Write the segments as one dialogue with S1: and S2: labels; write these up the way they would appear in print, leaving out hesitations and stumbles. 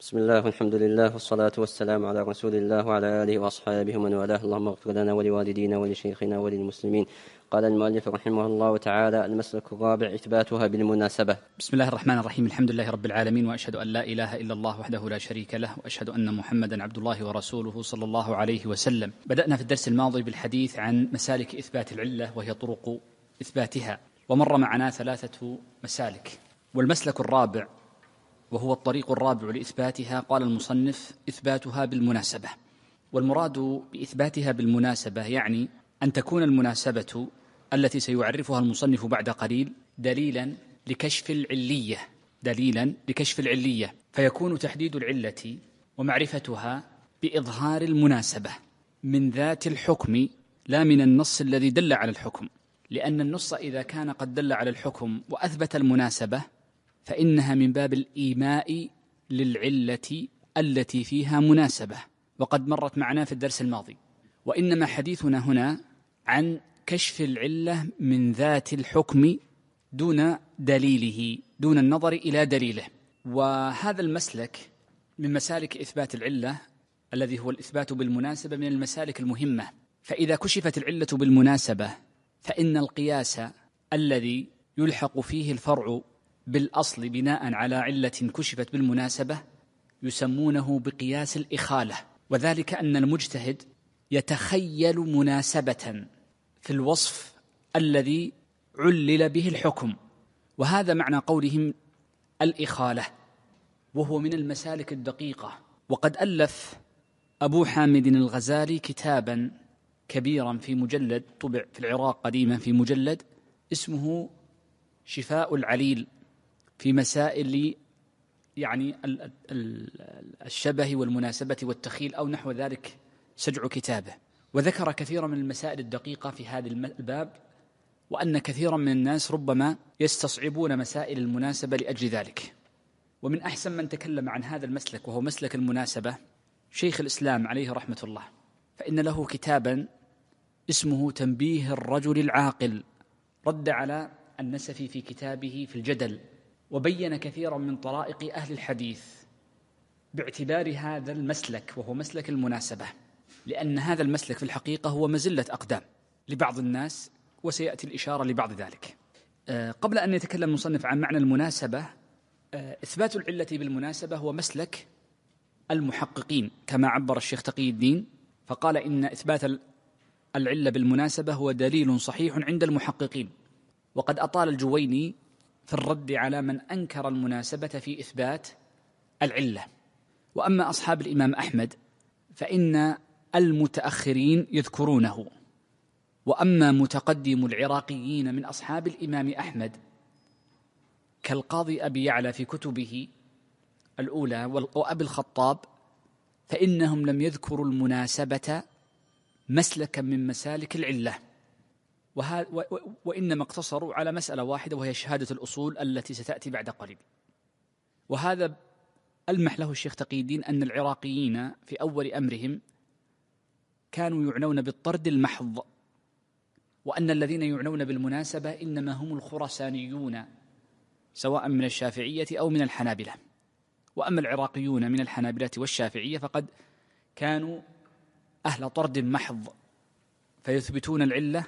S1: بسم الله والحمد لله والصلاة والسلام على رسول الله وعلى آله وأصحابه ومن والاه. اللهم اغفر لنا ولوالدينا ولشيخنا وللمسلمين. قال المؤلف رحمه الله تعالى: المسلك الرابع إثباتها بالمناسبة.
S2: بسم الله الرحمن الرحيم. الحمد لله رب العالمين، وأشهد أن لا إله إلا الله وحده لا شريك له، وأشهد أن محمدا عبد الله ورسوله صلى الله عليه وسلم. بدأنا في الدرس الماضي بالحديث عن مسالك إثبات العلة وهي طرق إثباتها، ومر معنا 3 مسالك، والمسلك الرابع وهو الطريق الرابع لإثباتها قال المصنف: إثباتها بالمناسبة. والمراد بإثباتها بالمناسبة يعني أن تكون المناسبة التي سيعرفها المصنف بعد قليل دليلا لكشف العلية، فيكون تحديد العلة ومعرفتها بإظهار المناسبة من ذات الحكم لا من النص الذي دل على الحكم، لأن النص إذا كان قد دل على الحكم وأثبت المناسبة فإنها من باب الإيماء للعلة التي فيها مناسبة، وقد مرت معنا في الدرس الماضي. وإنما حديثنا هنا عن كشف العلة من ذات الحكم دون دليله، دون النظر إلى دليله. وهذا المسلك من مسالك إثبات العلة الذي هو الإثبات بالمناسبة من المسالك المهمة. فإذا كشفت العلة بالمناسبة فإن القياس الذي يلحق فيه الفرع بالأصل بناء على علة كشفت بالمناسبة يسمونه بقياس الإخالة، وذلك أن المجتهد يتخيل مناسبة في الوصف الذي علل به الحكم، وهذا معنى قولهم الإخالة، وهو من المسالك الدقيقة. وقد ألف أبو حامد الغزالي كتابا كبيرا في مجلد، طبع في العراق قديما في مجلد، اسمه شفاء العليل في مسائل يعني الشبه والمناسبة والتخيل أو نحو ذلك سجع كتابه، وذكر كثيرا من المسائل الدقيقة في هذا الباب، وأن كثيرا من الناس ربما يستصعبون مسائل المناسبة لأجل ذلك. ومن أحسن من تكلم عن هذا المسلك وهو مسلك المناسبة شيخ الإسلام عليه رحمة الله، فإن له كتابا اسمه تنبيه الرجل العاقل، رد على النسفي في كتابه في الجدل، وبين كثيرا من طرائق أهل الحديث باعتبار هذا المسلك وهو مسلك المناسبة، لأن هذا المسلك في الحقيقة هو مزلة أقدام لبعض الناس، وسيأتي الإشارة لبعض ذلك. قبل أن يتكلم المصنف عن معنى المناسبة، إثبات العلة بالمناسبة هو مسلك المحققين كما عبر الشيخ تقي الدين، فقال إن إثبات العلة بالمناسبة هو دليل صحيح عند المحققين. وقد أطال الجويني في الرد على من أنكر المناسبة في إثبات العلة. وأما أصحاب الإمام أحمد فإن المتأخرين يذكرونه، وأما متقدم العراقيين من أصحاب الإمام أحمد كالقاضي أبي يعلى في كتبه الأولى وأبي الخطاب فإنهم لم يذكروا المناسبة مسلكا من مسالك العلة، وإنما اقتصروا على مسألة واحدة وهي شهادة الأصول التي ستأتي بعد قليل. وهذا ألمح له الشيخ تقي الدين أن العراقيين في أول أمرهم كانوا يعنون بالطرد المحض، وأن الذين يعنون بالمناسبة إنما هم الخرسانيون سواء من الشافعية أو من الحنابلة. وأما العراقيون من الحنابلة والشافعية فقد كانوا أهل طرد محض، فيثبتون العلة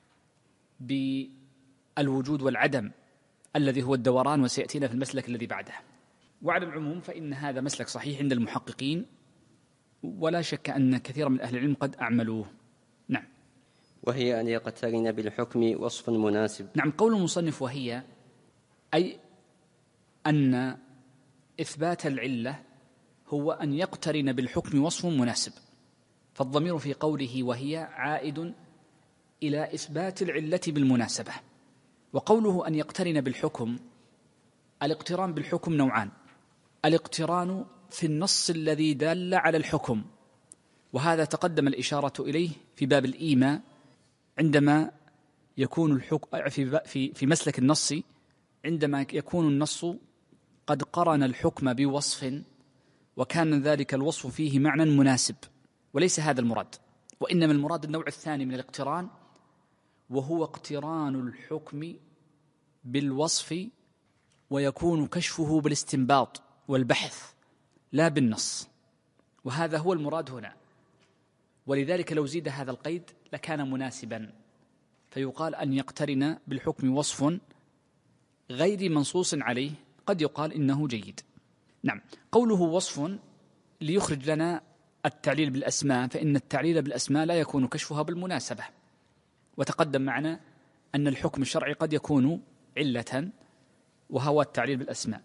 S2: بالوجود والعدم الذي هو الدوران، وسيأتينا في المسلك الذي بعده. وعلى العموم فإن هذا مسلك صحيح عند المحققين، ولا شك أن كثيرا من أهل العلم قد أعملوه. نعم.
S1: وهي أن يقترن بالحكم وصف مناسب.
S2: نعم، قول المصنف وهي أي أن إثبات العلة هو أن يقترن بالحكم وصف مناسب، فالضمير في قوله وهي عائد إلى إثبات العلة بالمناسبة. وقوله أن يقترن بالحكم، الاقتران بالحكم نوعان: الاقتران في النص الذي دل على الحكم، وهذا تقدم الإشارة إليه في باب الإيماء عندما يكون الحكم في مسلك النص، عندما يكون النص قد قرن الحكم بوصف وكان ذلك الوصف فيه معنى مناسب، وليس هذا المراد، وإنما المراد النوع الثاني من الاقتران، وهو اقتران الحكم بالوصف ويكون كشفه بالاستنباط والبحث لا بالنص، وهذا هو المراد هنا. ولذلك لو زيد هذا القيد لكان مناسبا، فيقال أن يقترن بالحكم وصف غير منصوص عليه قد يقال إنه جيد. نعم، قوله وصف ليخرج لنا التعليل بالأسماء، فإن التعليل بالأسماء لا يكون كشفها بالمناسبة، وتقدم معنا أن الحكم الشرعي قد يكون علة، وهو التعليل بالأسماء.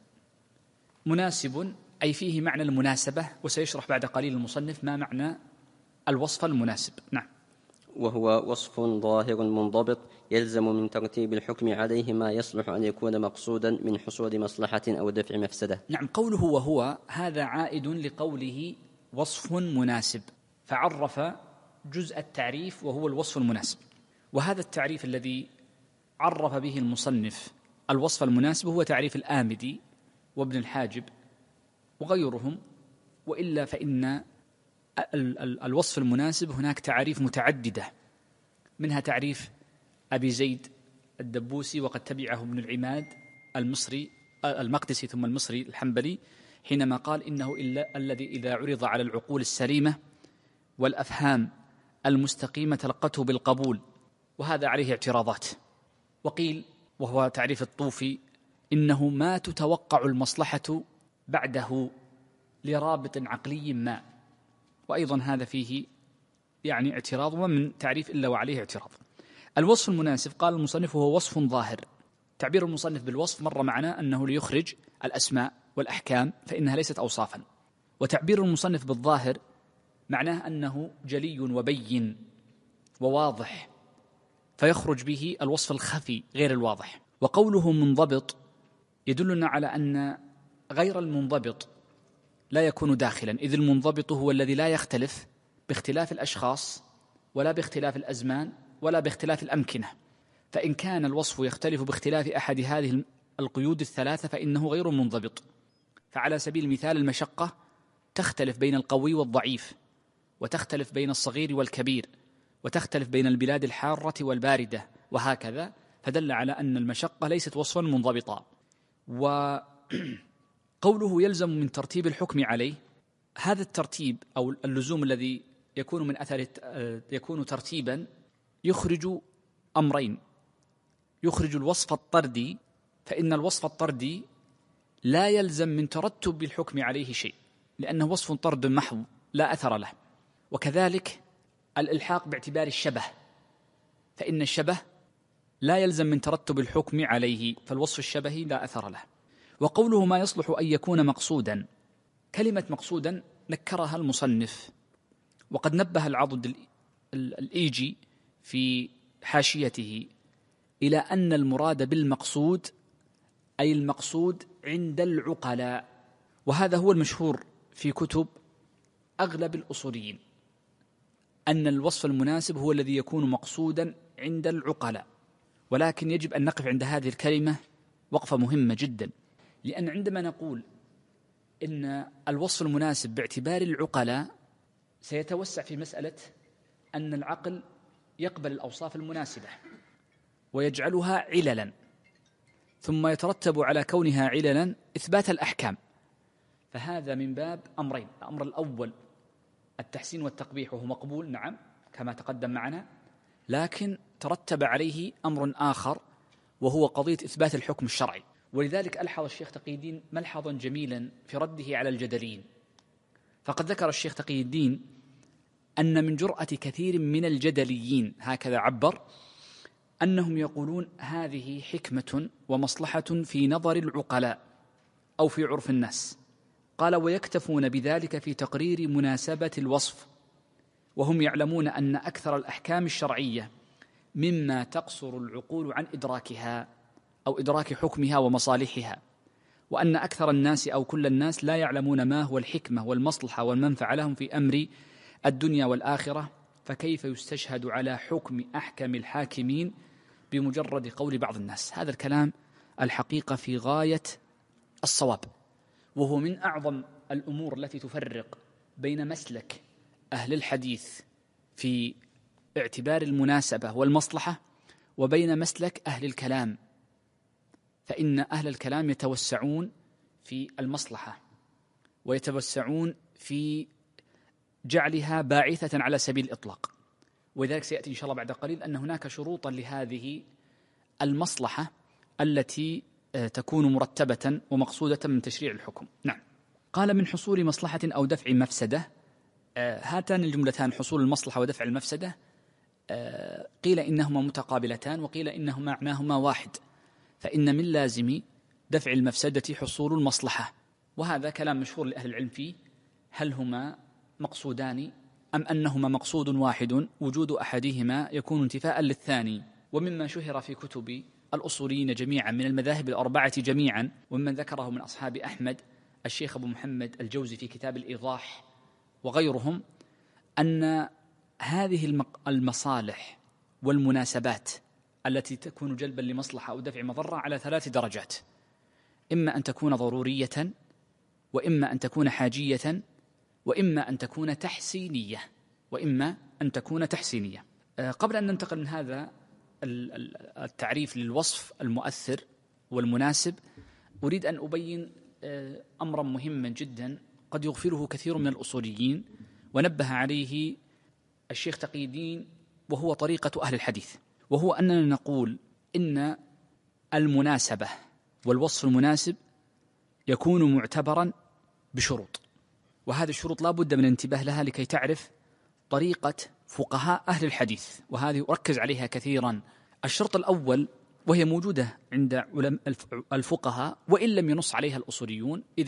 S2: مناسب أي فيه معنى المناسبة، وسيشرح بعد قليل المصنف ما معنى الوصف المناسب. نعم.
S1: وهو وصف ظاهر منضبط يلزم من ترتيب الحكم عليه ما يصلح أن يكون مقصودا من حصول مصلحة أو دفع مفسدة.
S2: نعم، قوله وهو هذا عائد لقوله وصف مناسب، فعرف جزء التعريف وهو الوصف المناسب. وهذا التعريف الذي عرف به المصنف الوصف المناسب هو تعريف الآمدي وابن الحاجب وغيرهم، وإلا فإن الوصف المناسب هناك تعريف متعددة، منها تعريف أبي زيد الدبوسي، وقد تبعه ابن العماد المقدسي ثم المصري الحنبلي حينما قال إنه إلا الذي إذا عرض على العقول السليمة والأفهام المستقيمة تلقته بالقبول، وهذا عليه اعتراضات. وقيل وهو تعريف الطوفي إنه ما تتوقع المصلحة بعده لرابط عقلي ما، وأيضا هذا فيه يعني اعتراض، ومن تعريف إلا وعليه اعتراض. الوصف المناسب قال المصنف هو وصف ظاهر. تعبير المصنف بالوصف مر معنا أنه ليخرج الأسماء والأحكام فإنها ليست أوصافا، وتعبير المصنف بالظاهر معناه أنه جلي وبين وواضح، فيخرج به الوصف الخفي غير الواضح. وقوله منضبط يدلنا على أن غير المنضبط لا يكون داخلا، إذ المنضبط هو الذي لا يختلف باختلاف الأشخاص ولا باختلاف الأزمان ولا باختلاف الأمكنة. فإن كان الوصف يختلف باختلاف أحد هذه القيود الثلاثة فإنه غير منضبط. فعلى سبيل المثال المشقة تختلف بين القوي والضعيف، وتختلف بين الصغير والكبير، وتختلف بين البلاد الحارة والباردة، وهكذا، فدل على أن المشقة ليست وصفا منضبطا. وقوله يلزم من ترتيب الحكم عليه، هذا الترتيب أو اللزوم الذي يكون من أثر يكون ترتيبا يخرج أمرين: يخرج الوصف الطردي، فإن الوصف الطردي لا يلزم من ترتب الحكم عليه شيء، لأنه وصف طرد محض لا أثر له. وكذلك الإلحاق باعتبار الشبه، فإن الشبه لا يلزم من ترتب الحكم عليه، فالوصف الشبهي لا أثر له. وقوله ما يصلح أن يكون مقصودا، كلمة مقصودا نكرها المصنف، وقد نبه العضد الإيجي في حاشيته إلى أن المراد بالمقصود أي المقصود عند العقلاء، وهذا هو المشهور في كتب أغلب الأصوليين، أن الوصف المناسب هو الذي يكون مقصودا عند العقلاء. ولكن يجب أن نقف عند هذه الكلمة وقفة مهمة جدا، لأن عندما نقول إن الوصف المناسب باعتبار العقلاء سيتوسع في مسألة أن العقل يقبل الأوصاف المناسبة ويجعلها عللا، ثم يترتب على كونها عللا إثبات الأحكام، فهذا من باب أمرين: الأمر الأول التحسين والتقبيح، وهو مقبول نعم كما تقدم معنا، لكن ترتب عليه أمر آخر وهو قضية إثبات الحكم الشرعي. ولذلك ألحظ الشيخ تقي الدين ملحظا جميلا في رده على الجدليين، فقد ذكر الشيخ تقي الدين أن من جرأة كثير من الجدليين، هكذا عبر، أنهم يقولون هذه حكمة ومصلحة في نظر العقلاء أو في عرف الناس، قال ويكتفون بذلك في تقرير مناسبة الوصف، وهم يعلمون أن أكثر الأحكام الشرعية مما تقصر العقول عن إدراكها أو إدراك حكمها ومصالحها، وأن أكثر الناس أو كل الناس لا يعلمون ما هو الحكمة والمصلحة والمنفعة لهم في أمر الدنيا والآخرة، فكيف يستشهد على حكم أحكم الحاكمين بمجرد قول بعض الناس؟ هذا الكلام الحقيقة في غاية الصواب، وهو من أعظم الأمور التي تفرق بين مسلك أهل الحديث في اعتبار المناسبة والمصلحة وبين مسلك أهل الكلام، فإن أهل الكلام يتوسعون في المصلحة ويتوسعون في جعلها باعثة على سبيل الإطلاق. ولذلك سيأتي إن شاء الله بعد قليل أن هناك شروطا لهذه المصلحة التي تكون مرتبة ومقصودة من تشريع الحكم. نعم. قال من حصول مصلحة أو دفع مفسدة. هاتان الجملتان حصول المصلحة ودفع المفسدة قيل إنهما متقابلتان وقيل إنهما معناهما واحد، فإن من لازم دفع المفسدة حصول المصلحة، وهذا كلام مشهور لأهل العلم فيه، هل هما مقصودان أم أنهما مقصود واحد وجود أحدهما يكون انتفاء للثاني. ومما شهر في كتب الأصوليين جميعا من المذاهب الأربعة جميعا، ومن ذكره من أصحاب أحمد الشيخ أبو محمد الجوزي في كتاب الإيضاح وغيرهم، أن هذه المصالح والمناسبات التي تكون جلبا لمصلحة أو دفع مضرة على 3 درجات: إما أن تكون ضرورية، وإما أن تكون حاجية، وإما أن تكون تحسينية. قبل أن ننتقل من هذا التعريف للوصف المؤثر والمناسب، أريد أن أبين أمرا مهما جدا قد يغفله كثير من الأصوليين، ونبه عليه الشيخ تقي الدين، وهو طريقة أهل الحديث، وهو أننا نقول إن المناسبة والوصف المناسب يكون معتبرا بشروط، وهذه الشروط لا بد من الانتباه لها لكي تعرف طريقة فقهاء أهل الحديث، وهذه أركز عليها كثيرا. الشرط الأول، وهي موجودة عند الفقهاء وإن لم ينص عليها الأصوليون، إذ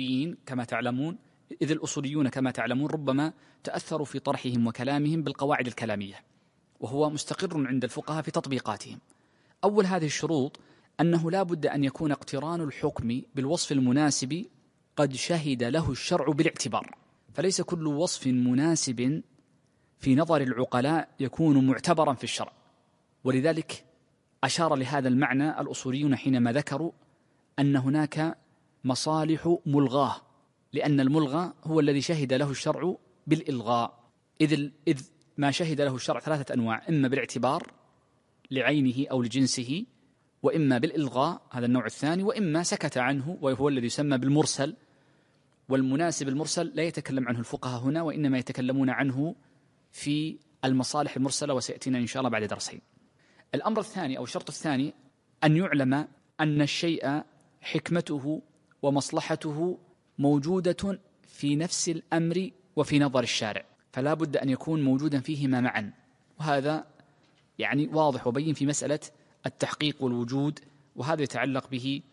S2: الأصوليون كما تعلمون ربما تأثروا في طرحهم وكلامهم بالقواعد الكلامية، وهو مستقر عند الفقهاء في تطبيقاتهم. أول هذه الشروط أنه لا بد أن يكون اقتران الحكم بالوصف المناسب قد شهد له الشرع بالاعتبار، فليس كل وصف مناسب في نظر العقلاء يكون معتبرا في الشرع. ولذلك أشار لهذا المعنى الأصوليون حينما ذكروا أن هناك مصالح ملغاة، لأن الملغى هو الذي شهد له الشرع بالإلغاء، إذ ما شهد له الشرع 3 أنواع: إما بالاعتبار لعينه أو لجنسه، وإما بالإلغاء هذا النوع الثاني، وإما سكت عنه وهو الذي يسمى بالمرسل. والمناسب المرسل لا يتكلم عنه الفقهاء هنا، وإنما يتكلمون عنه في المصالح المرسلة، وسيأتينا إن شاء الله بعد درسين. الأمر الثاني أو الشرط الثاني أن يعلم أن الشيء حكمته ومصلحته موجودة في نفس الأمر وفي نظر الشارع، فلا بد أن يكون موجودا فيهما معا، وهذا يعني واضح وبين في مسألة التحقيق والوجود، وهذا يتعلق به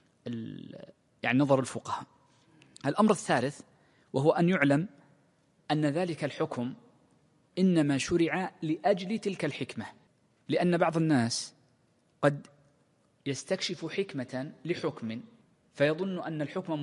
S2: يعني نظر الفقهاء. الأمر الثالث وهو أن يعلم أن ذلك الحكم إنما شرع لأجل تلك الحكمة، لأن بعض الناس قد يستكشف حكمة لحكم فيظن أن الحكم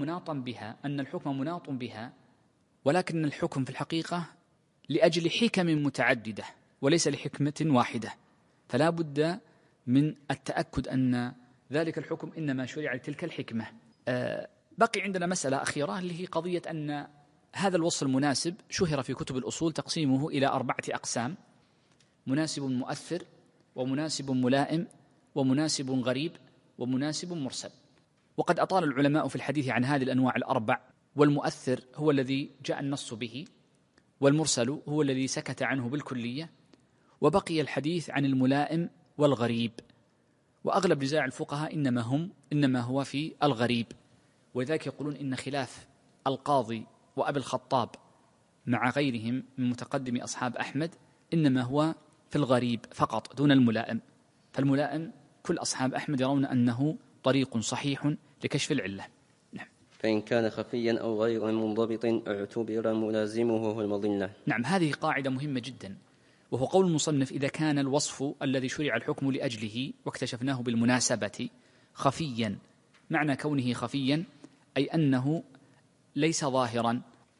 S2: مناط بها، ولكن الحكم في الحقيقة لأجل حكم متعددة وليس لحكمة واحدة، فلا بد من التأكد أن ذلك الحكم إنما شرع لتلك الحكمة. بقي عندنا مسألة أخيرة اللي هي قضية أن هذا الوصف المناسب شهر في كتب الأصول تقسيمه إلى 4 أقسام: مناسب مؤثر، ومناسب ملائم، ومناسب غريب، ومناسب مرسل. وقد أطال العلماء في الحديث عن هذه الأنواع ال4، والمؤثر هو الذي جاء النص به، والمرسل هو الذي سكت عنه بالكلية، وبقي الحديث عن الملائم والغريب، وأغلب نزاع الفقهاء إنما هو في الغريب. ولذلك يقولون إن خلاف القاضي وأبي الخطاب مع غيرهم من متقدم أصحاب أحمد إنما هو في الغريب فقط دون الملائم، فالملائم كل أصحاب أحمد يرون أنه طريق صحيح لكشف العلة. نعم.
S1: فإن كان خفيا أو غير منضبط اعتبر ملازمه هو المضلة.
S2: نعم، هذه قاعدة مهمة جدا، وهو قول المصنف: إذا كان الوصف الذي شرع الحكم لأجله واكتشفناه بالمناسبة خفيا، معنى كونه خفيا أي أنه ليس ظاهرا،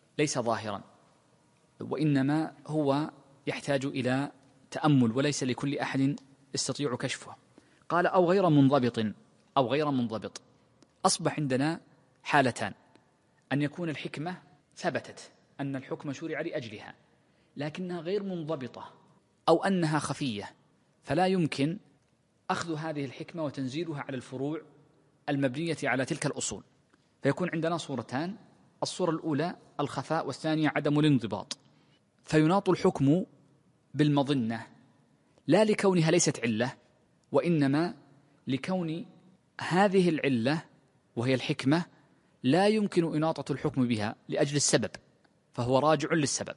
S2: وإنما هو يحتاج إلى تأمل وليس لكل أحد يستطيع كشفه. قال: أو غير منضبط. أصبح عندنا حالتان: أن يكون الحكمة ثبتت أن الحكم شرع لأجلها لكنها غير منضبطة، أو أنها خفية، فلا يمكن أخذ هذه الحكمة وتنزيلها على الفروع المبنية على تلك الأصول. فيكون عندنا صورتان: الصورة الأولى الخفاء، والثانية عدم الانضباط. فيناط الحكم بالمظنة لا لكونها ليست علة، وإنما لكون هذه العلة وهي الحكمة لا يمكن إناطة الحكم بها لأجل السبب، فهو راجع للسبب.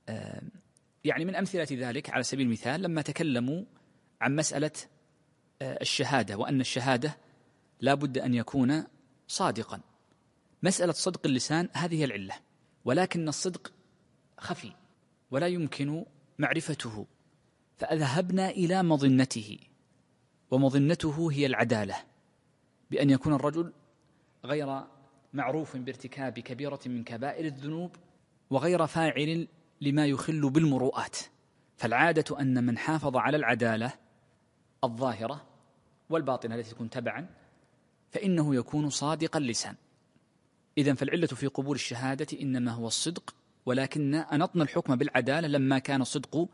S2: يعني من أمثلة ذلك على سبيل المثال لما تكلموا عن مسألة الشهادة، وأن الشهادة لا بد أن يكون صادقا. مسألة صدق اللسان هذه هي العلة، ولكن الصدق خفي ولا يمكن معرفته، فأذهبنا إلى مظنته، ومظنته هي العدالة، بأن يكون الرجل غير معروف بارتكاب كبيرة من كبائر الذنوب، وغير فاعل لما يخل بالمروءات. فالعادة أن من حافظ على العدالة الظاهرة والباطنة التي تكون تبعا فإنه يكون صادق اللسان. إذن فالعلة في قبول الشهادة إنما هو الصدق، ولكن أنطنا الحكم بالعدالة لما كان الصدق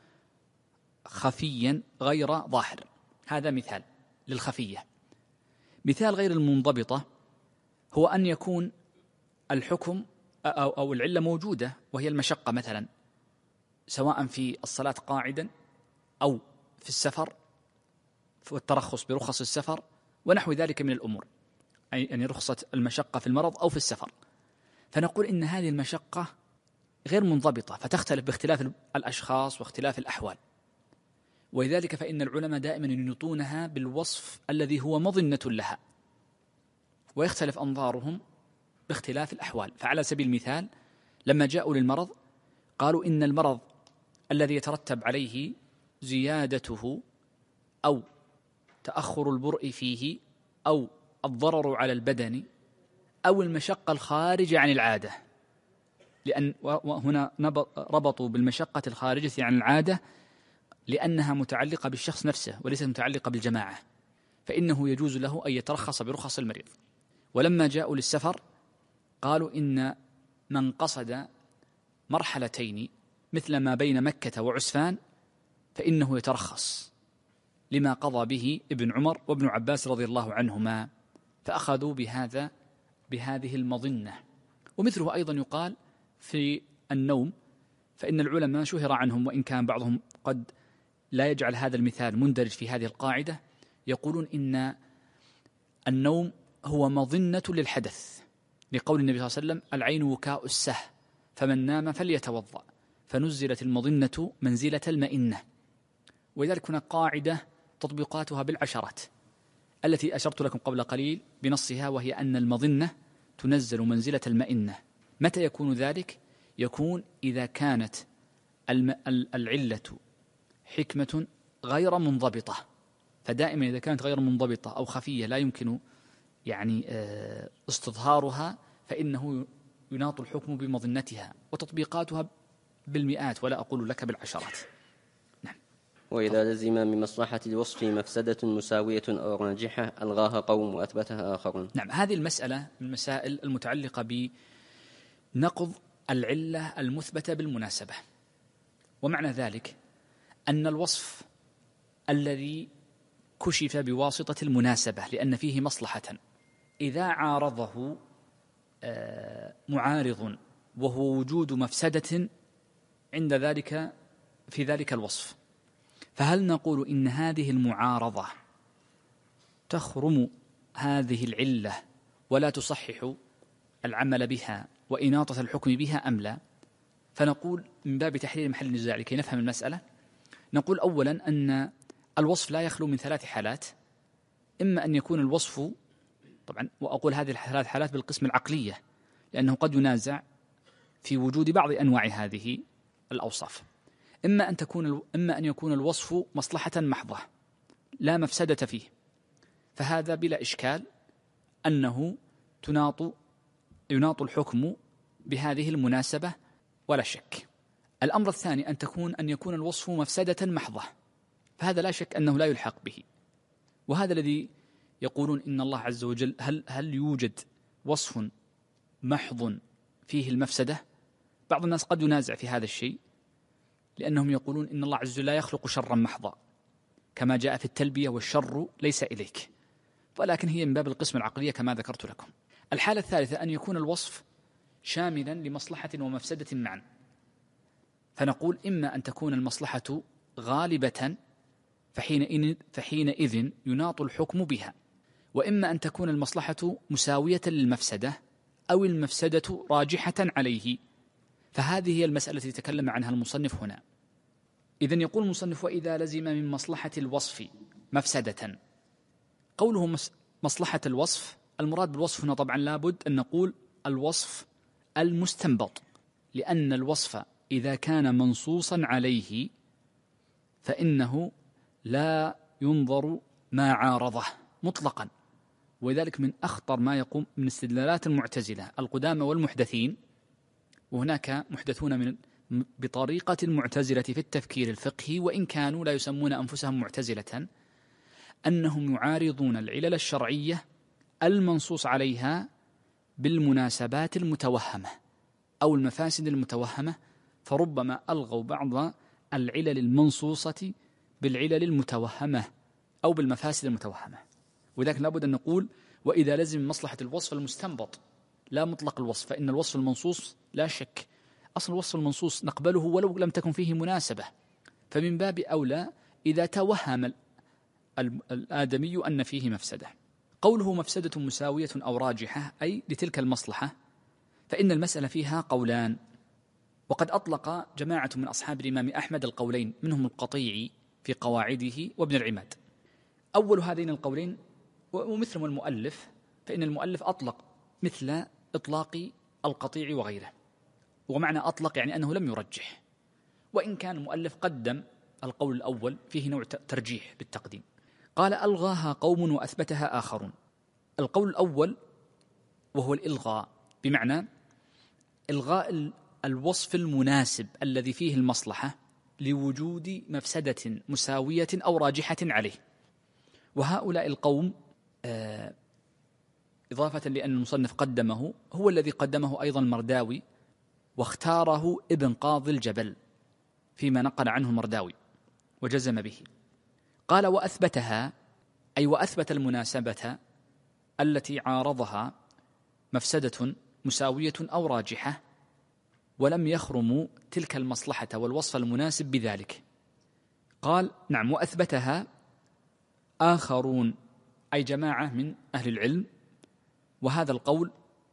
S2: خفيا غير ظاهر. هذا مثال للخفية. مثال غير المنضبطة هو أن يكون الحكم أو العلة موجودة وهي المشقة مثلا، سواء في الصلاة قاعدا أو في السفر، والترخص برخص السفر ونحو ذلك من الأمور، أي يعني رخصة المشقة في المرض أو في السفر. فنقول إن هذه المشقة غير منضبطة، فتختلف باختلاف الأشخاص واختلاف الأحوال، ولذلك فإن العلماء دائما ينطونها بالوصف الذي هو مظنة لها، ويختلف أنظارهم باختلاف الأحوال. فعلى سبيل المثال لما جاءوا للمرض قالوا إن المرض الذي يترتب عليه زيادته أو تأخر البرء فيه أو الضرر على البدن أو المشقة الخارجة عن العادة، لأن وهنا ربطوا بالمشقة الخارجة عن العادة لأنها متعلقة بالشخص نفسه وليست متعلقة بالجماعة، فإنه يجوز له أن يترخص برخص المريض. ولما جاءوا للسفر قالوا إن من قصد مرحلتين مثل ما بين مكة وعسفان فإنه يترخص، لما قضى به ابن عمر وابن عباس رضي الله عنهما، فأخذوا بهذه المظنة. ومثله أيضا يقال في النوم، فإن العلماء شهر عنهم وإن كان بعضهم قد لا يجعل هذا المثال مندرج في هذه القاعدة، يقولون إن النوم هو مظنة للحدث، لقول النبي صلى الله عليه وسلم العين وكاء السه فمن نام فليتوضأ، فنزلت المظنة منزلة المئنة. ولذلك هناك قاعدة تطبيقاتها بالعشرات التي أشرت لكم قبل قليل بنصها، وهي أن المظنة تنزل منزلة المئنة. متى يكون ذلك؟ يكون إذا كانت العلة حكمة غير منضبطة، فدائما إذا كانت غير منضبطة أو خفية لا يمكن يعني استظهارها فإنه يناط الحكم بمظنتها، وتطبيقاتها بالمئات ولا أقول لك بالعشرات. نعم.
S1: وإذا لزم من مصلحة الوصف مفسدة مساوية أو راجحة ألغاها قوم وأثبتها آخرون.
S2: نعم، هذه المسألة من المسائل المتعلقة بنقض العلة المثبتة بالمناسبة. ومعنى ذلك أن الوصف الذي كشف بواسطة المناسبة لأن فيه مصلحة، إذا عارضه معارض وهو وجود مفسدة عند ذلك في ذلك الوصف، فهل نقول إن هذه المعارضة تخرم هذه العلة ولا تصحح العمل بها وإناطة الحكم بها أم لا؟ فنقول من باب تحرير محل النزاع لكي نفهم المسألة، نقول أولا أن الوصف لا يخلو من ثلاث حالات. إما أن يكون الوصف، طبعا وأقول هذه الثلاث حالات بالقسم العقلية لأنه قد ينازع في وجود بعض أنواع هذه الأوصاف. إما أن يكون الوصف مصلحة محضة لا مفسدة فيه، فهذا بلا إشكال أنه يناط الحكم بهذه المناسبة ولا شك. الأمر الثاني أن يكون الوصف مفسدة محضة، فهذا لا شك أنه لا يلحق به. وهذا الذي يقولون إن الله عز وجل هل يوجد وصف محض فيه المفسدة؟ بعض الناس قد ينازع في هذا الشيء، لأنهم يقولون إن الله عز وجل لا يخلق شرا محضا كما جاء في التلبية والشر ليس إليك، ولكن هي من باب القسم العقلية كما ذكرت لكم. الحالة الثالثة أن يكون الوصف شاملا لمصلحة ومفسدة معا، فنقول إما أن تكون المصلحة غالبة فحينئذ يناط الحكم بها، وإما أن تكون المصلحة مساوية للمفسدة أو المفسدة راجحة عليه، فهذه هي المسألة التي تكلم عنها المصنف هنا. إذن يقول المصنف: وإذا لزم من مصلحة الوصف مفسدة. قوله مصلحة الوصف، المراد بالوصف هنا طبعا لابد أن نقول الوصف المستنبط، لأن الوصف إذا كان منصوصا عليه فإنه لا ينظر ما عارضه مطلقا، ولذلك من أخطر ما يقوم من استدلالات المعتزلة القدامى والمحدثين، وهناك محدثون بطريقة المعتزلة في التفكير الفقهي وإن كانوا لا يسمون أنفسهم معتزلة، أنهم يعارضون العلل الشرعية المنصوص عليها بالمناسبات المتوهمة أو المفاسد المتوهمة، فربما ألغوا بعض العلل المنصوصة بالعلل المتوهمة أو بالمفاسد المتوهمة. ولذلك لابد أن نقول: وإذا لزم مصلحة الوصف المستنبط لا مطلق الوصف، فإن الوصف المنصوص لا شك أصل الوصف المنصوص نقبله ولو لم تكن فيه مناسبة، فمن باب أولى إذا توهم الآدمي أن فيه مفسدة. قوله مفسدة مساوية أو راجحة أي لتلك المصلحة، فإن المسألة فيها قولان، وقد أطلق جماعة من أصحاب الإمام أحمد القولين، منهم القطيعي في قواعده وابن العماد. أول هذين القولين ومثل المؤلف، فإن المؤلف أطلق مثل إطلاق القطيع وغيره، ومعنى أطلق يعني أنه لم يرجح، وإن كان المؤلف قدم القول الأول فيه نوع ترجيح بالتقديم. قال: ألغاها قوم وأثبتها آخرون. القول الأول وهو الإلغاء، بمعنى إلغاء الوصف المناسب الذي فيه المصلحة لوجود مفسدة مساوية أو راجحة عليه. وهؤلاء القوم إضافة لأن المصنف قدمه، هو الذي قدمه أيضا المرداوي، واختاره ابن قاضي الجبل فيما نقل عنه المرداوي وجزم به. قال: وأثبتها أي وأثبت المناسبة التي عارضها مفسدة مساوية أو راجحة، ولم يخرموا تلك المصلحة والوصف المناسب بذلك. قال: نعم، وأثبتها آخرون أي جماعة من أهل العلم، وهذا القول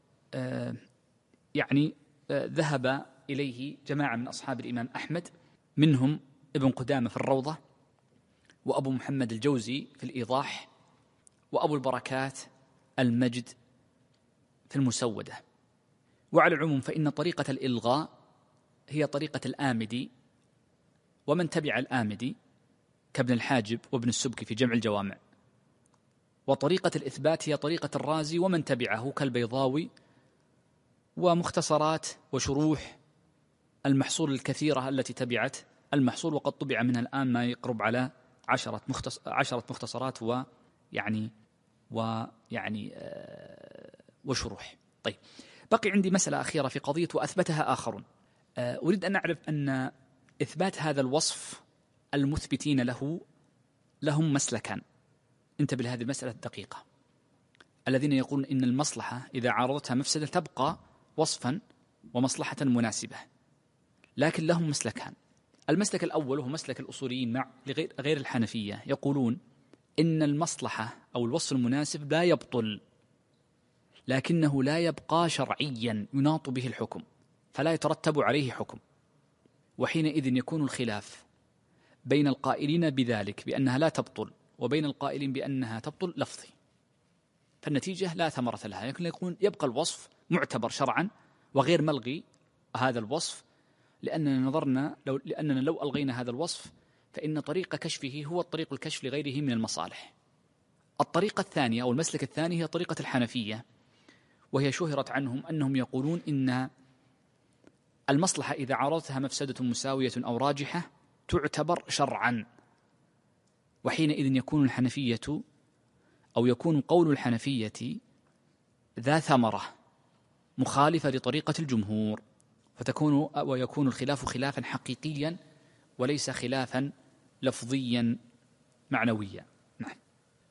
S2: ذهب إليه جماعة من أصحاب الإمام أحمد، منهم ابن قدامة في الروضة، وأبو محمد الجوزي في الإيضاح، وأبو البركات المجد في المسودة. وعلى العموم فإن طريقة الإلغاء هي طريقة الآمدي ومن تبع الآمدي كابن الحاجب وابن السبكي في جمع الجوامع، وطريقة الإثبات هي طريقة الرازي ومن تبعه كالبيضاوي، ومختصرات وشروح المحصول الكثيرة التي تبعت المحصول، وقد طبع منها الآن ما يقرب على 10 مختصرات وشروح. طيب، بقي عندي مسألة أخيرة في قضية وأثبتها آخرون. أريد أن نعرف أن إثبات هذا الوصف المثبتين له لهم مسلكان. انتبه لهذه المسألة الدقيقة. الذين يقولون إن المصلحة إذا عارضتها مفسدة تبقى وصفا ومصلحة مناسبة، لكن لهم مسلكان. المسلك الأول هو مسلك الأصوليين مع غير الحنفية، يقولون إن المصلحة أو الوصف المناسب لا يبطل، لكنه لا يبقى شرعيا يناط به الحكم، فلا يترتب عليه حكم. وحينئذ يكون الخلاف بين القائلين بذلك بأنها لا تبطل وبين القائلين بأنها تبطل لفظي، فالنتيجة لا ثمرة لها. لكن يكون يبقى الوصف معتبر شرعا وغير ملغي هذا الوصف، لأننا لو ألغينا هذا الوصف فإن طريق كشفه هو الطريق الكشف لغيره من المصالح. الطريقة الثانية أو المسلك الثاني هي طريقة الحنفية، وهي شهرت عنهم أنهم يقولون إن المصلحة إذا عارضتها مفسدة مساوية أو راجحة تعتبر شرعا، وحينئذ يكون الحنفية أو يكون قول الحنفية ذا ثمرة مخالفة لطريقة الجمهور، ويكون الخلاف خلافا حقيقيا وليس خلافا لفظيا معنويا. نعم.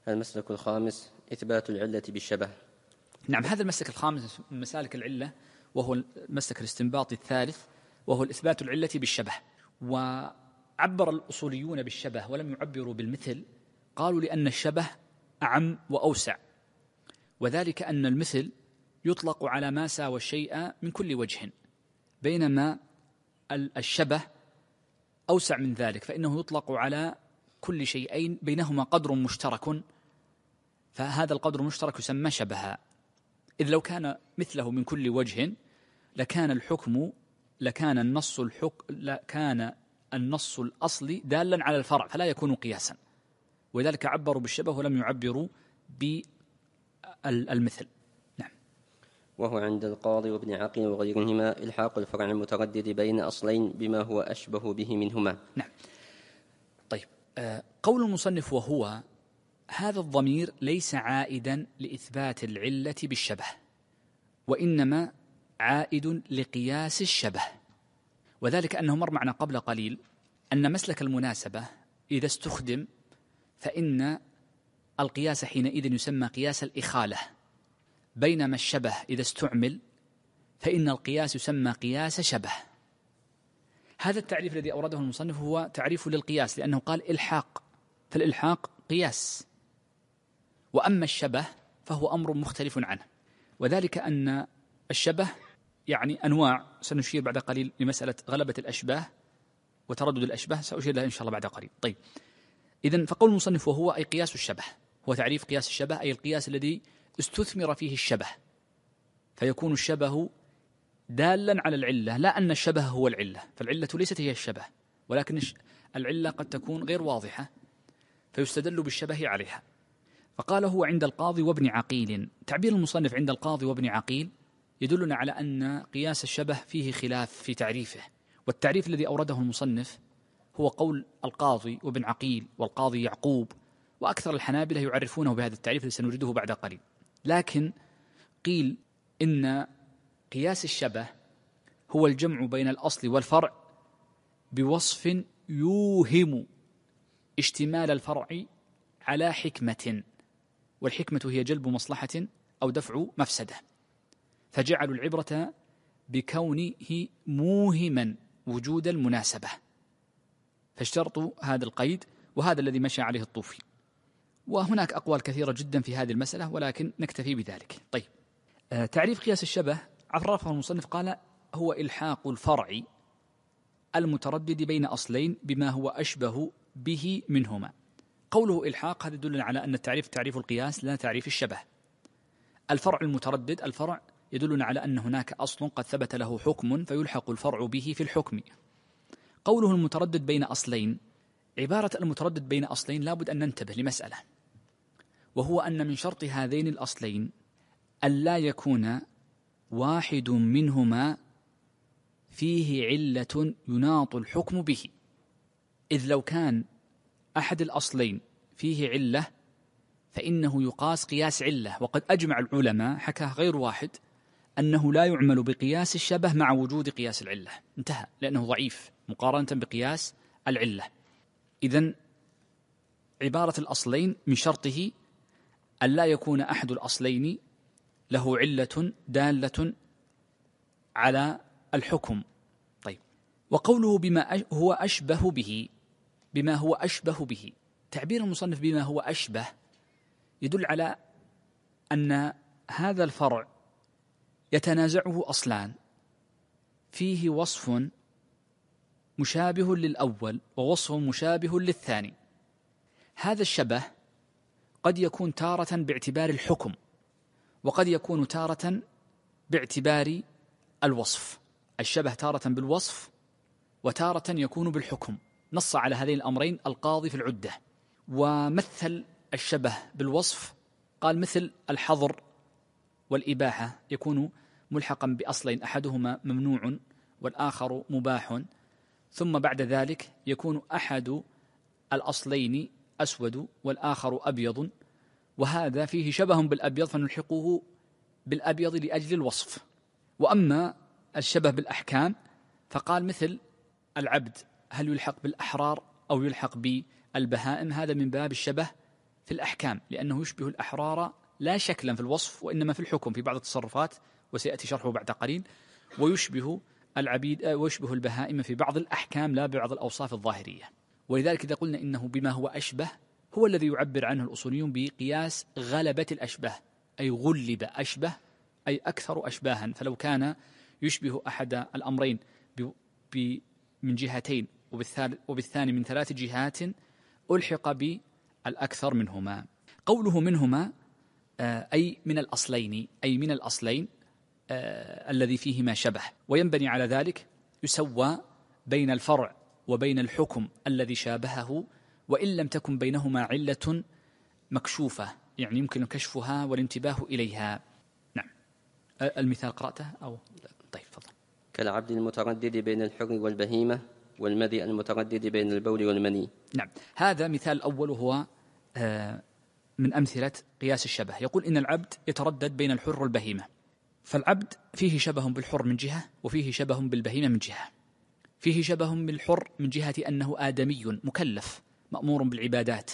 S1: المسلك الخامس: إثبات العلة بالشبه.
S2: نعم، هذا المسلك الخامس من مسالك العلة، وهو المسلك الاستنباطي الثالث، وهو الإثبات العلة بالشبه. وعبر الأصوليون بالشبه ولم يعبروا بالمثل، قالوا لأن الشبه أعم وأوسع، وذلك أن المثل يطلق على ما ساوى الشيء من كل وجه، بينما الشبه أوسع من ذلك، فإنه يطلق على كل شيئين بينهما قدر مشترك، فهذا القدر المشترك يسمى شبها. إذ لو كان مثله من كل وجه لكان النص الأصلي دالا على الفرع فلا يكون قياسا، ولذلك عبروا بالشبه ولم يعبروا بالمثل. نعم.
S1: وهو عند القاضي وابن عقيل وغيرهما إلحاق الفرع المتردد بين أصلين بما هو أشبه به منهما.
S2: نعم. طيب، قول المصنف وهو، هذا الضمير ليس عائدا لإثبات العلة بالشبه، وإنما عائد لقياس الشبه، وذلك أنه مر معنا قبل قليل أن مسلك المناسبة إذا استخدم فإن القياس حينئذ يسمى قياس الإخالة، بينما الشبه إذا استعمل فإن القياس يسمى قياس شبه. هذا التعريف الذي أورده المصنف هو تعريف للقياس، لأنه قال إلحاق، فالإلحاق قياس، وأما الشبه فهو أمر مختلف عنه، وذلك أن الشبه يعني أنواع، سنشير بعد قليل لمسألة غلبة الأشباه وتردد الأشباه، سأشير لها إن شاء الله بعد قليل. طيب، إذن فقول المصنف وهو أي قياس الشبه، هو تعريف قياس الشبه، أي القياس الذي استثمر فيه الشبه، فيكون الشبه دالا على العلة، لا أن الشبه هو العلة، فالعلة ليست هي الشبه، ولكن العلة قد تكون غير واضحة فيستدل بالشبه عليها. فقال هو عند القاضي وابن عقيل. تعبير المصنف عند القاضي وابن عقيل يدلنا على أن قياس الشبه فيه خلاف في تعريفه، والتعريف الذي أورده المصنف هو قول القاضي وابن عقيل والقاضي يعقوب، وأكثر الحنابلة يعرفونه بهذا التعريف الذي سنجده بعد قليل. لكن قيل إن قياس الشبه هو الجمع بين الأصل والفرع بوصف يوهم اشتمال الفرع على حكمة، والحكمة هي جلب مصلحة أو دفع مفسدة، فجعلوا العبرة بكونه موهما وجود المناسبة، فاشترطوا هذا القيد، وهذا الذي مشى عليه الطوفي. وهناك أقوال كثيرة جدا في هذه المسألة، ولكن نكتفي بذلك. طيب، تعريف قياس الشبه عرفه المصنف قال هو إلحاق الفرع المتردد بين أصلين بما هو أشبه به منهما. قوله إلحاق هذا يدل على أن التعريف تعريف القياس لا تعريف الشبه. الفرع المتردد، الفرع يدلنا على أن هناك أصل قد ثبت له حكم فيلحق الفرع به في الحكم. قوله المتردد بين أصلين، عبارة المتردد بين أصلين لابد أن ننتبه لمسألة، وهو أن من شرط هذين الأصلين ألا يكون واحد منهما فيه علة يناط الحكم به، إذ لو كان أحد الأصلين فيه علة فإنه يقاس قياس علة، وقد أجمع العلماء حكى غير واحد أنه لا يعمل بقياس الشبه مع وجود قياس العلة، انتهى، لأنه ضعيف مقارنة بقياس العلة. إذن عبارة الأصلين من شرطه ألا يكون أحد الأصلين له علة دالة على الحكم. طيب، وقوله بما هو أشبه به، بما هو أشبه به، تعبير المصنف بما هو أشبه يدل على أن هذا الفرع يتنازعه أصلان، فيه وصف مشابه للأول ووصف مشابه للثاني. هذا الشبه قد يكون تارة باعتبار الحكم، وقد يكون تارة باعتبار الوصف. الشبه تارة بالوصف وتارة يكون بالحكم. نص على هذين الأمرين القاضي في العدة، ومثل الشبه بالوصف قال مثل الحظر والإباحة يكون ملحقا بأصلين أحدهما ممنوع والآخر مباح، ثم بعد ذلك يكون أحد الأصلين أسود والآخر أبيض، وهذا فيه شبه بالأبيض فنلحقه بالأبيض لأجل الوصف. وأما الشبه بالأحكام فقال مثل العبد هل يلحق بالأحرار أو يلحق بالبهائم، هذا من باب الشبه في الأحكام، لأنه يشبه الأحرار لا شكلا في الوصف وإنما في الحكم في بعض التصرفات، وسيأتي شرحه بعد قليل. ويشبه العبيد ويشبه البهائم في بعض الأحكام لا بعض الأوصاف الظاهرية. ولذلك إذا قلنا إنه بما هو أشبه هو الذي يعبر عنه الأصوليون بقياس غلبة الأشبه، أي غلب أشبه أي أكثر أشباها. فلو كان يشبه أحد الأمرين من جهتين وبالثاني من 3 جهات ألحق بالأكثر منهما. قوله منهما أي من الأصلين، أي من الأصلين الذي فيهما شبه، وينبني على ذلك يسوى بين الفرع وبين الحكم الذي شابهه وإن لم تكن بينهما علة مكشوفة، يعني يمكن كشفها والانتباه إليها. نعم. المثال قرأته أو طيب فضل.
S1: كالعبد المتردد بين الحر والبهيمة والمذي المتردد بين البول والمني.
S2: نعم، هذا مثال أول هو من أمثلة قياس الشبه. يقول إن العبد يتردد بين الحر والبهيمة، فالعبد فيه شبه بالحر من جهة وفيه شبه بالبهيمة من جهة. فيه شبه بالحر من جهة أنه آدمي مكلف مأمور بالعبادات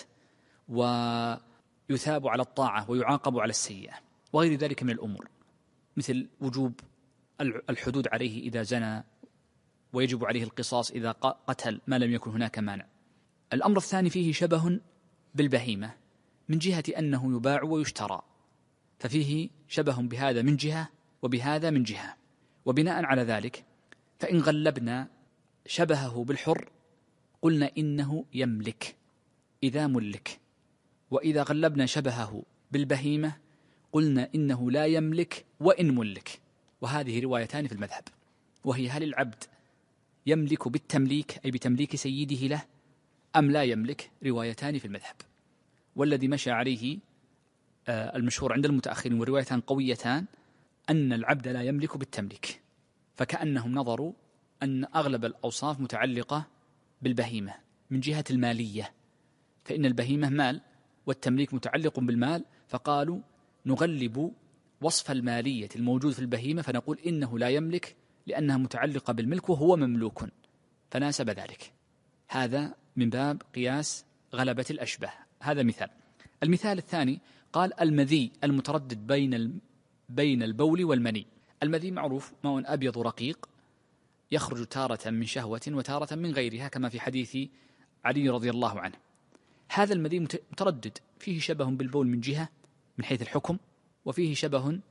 S2: ويثاب على الطاعة ويعاقب على السيئة وغير ذلك من الأمور، مثل وجوب الحدود عليه إذا زنى ويجب عليه القصاص إذا قتل ما لم يكن هناك مانع. الأمر الثاني فيه شبه بالبهيمة من جهة أنه يباع ويشترى، ففيه شبه بهذا من جهة وبهذا من جهة. وبناء على ذلك فإن غلبنا شبهه بالحر قلنا إنه يملك إذا ملك، وإذا غلبنا شبهه بالبهيمة قلنا إنه لا يملك وإن ملك. وهذه روايتان في المذهب، وهي هل العبد يملك بالتمليك أي بتمليك سيده له أم لا يملك، روايتان في المذهب. والذي مشى عليه المشهور عند المتأخرين وروايتان قويتان أن العبد لا يملك بالتمليك، فكأنهم نظروا أن أغلب الأوصاف متعلقة بالبهيمة من جهة المالية، فإن البهيمة مال والتمليك متعلق بالمال، فقالوا نغلب وصف المالية الموجود في البهيمة فنقول إنه لا يملك لأنها متعلقة بالملك وهو مملوك، فناسب ذلك. هذا من باب قياس غلبة الأشبه. هذا مثال. المثال الثاني قال المذي المتردد بين البول والمني. المذي معروف ماء أبيض رقيق يخرج تارة من شهوة وتارة من غيرها كما في حديث علي رضي الله عنه. هذا المذي متردد، فيه شبه بالبول من جهة من حيث الحكم، وفيه شبه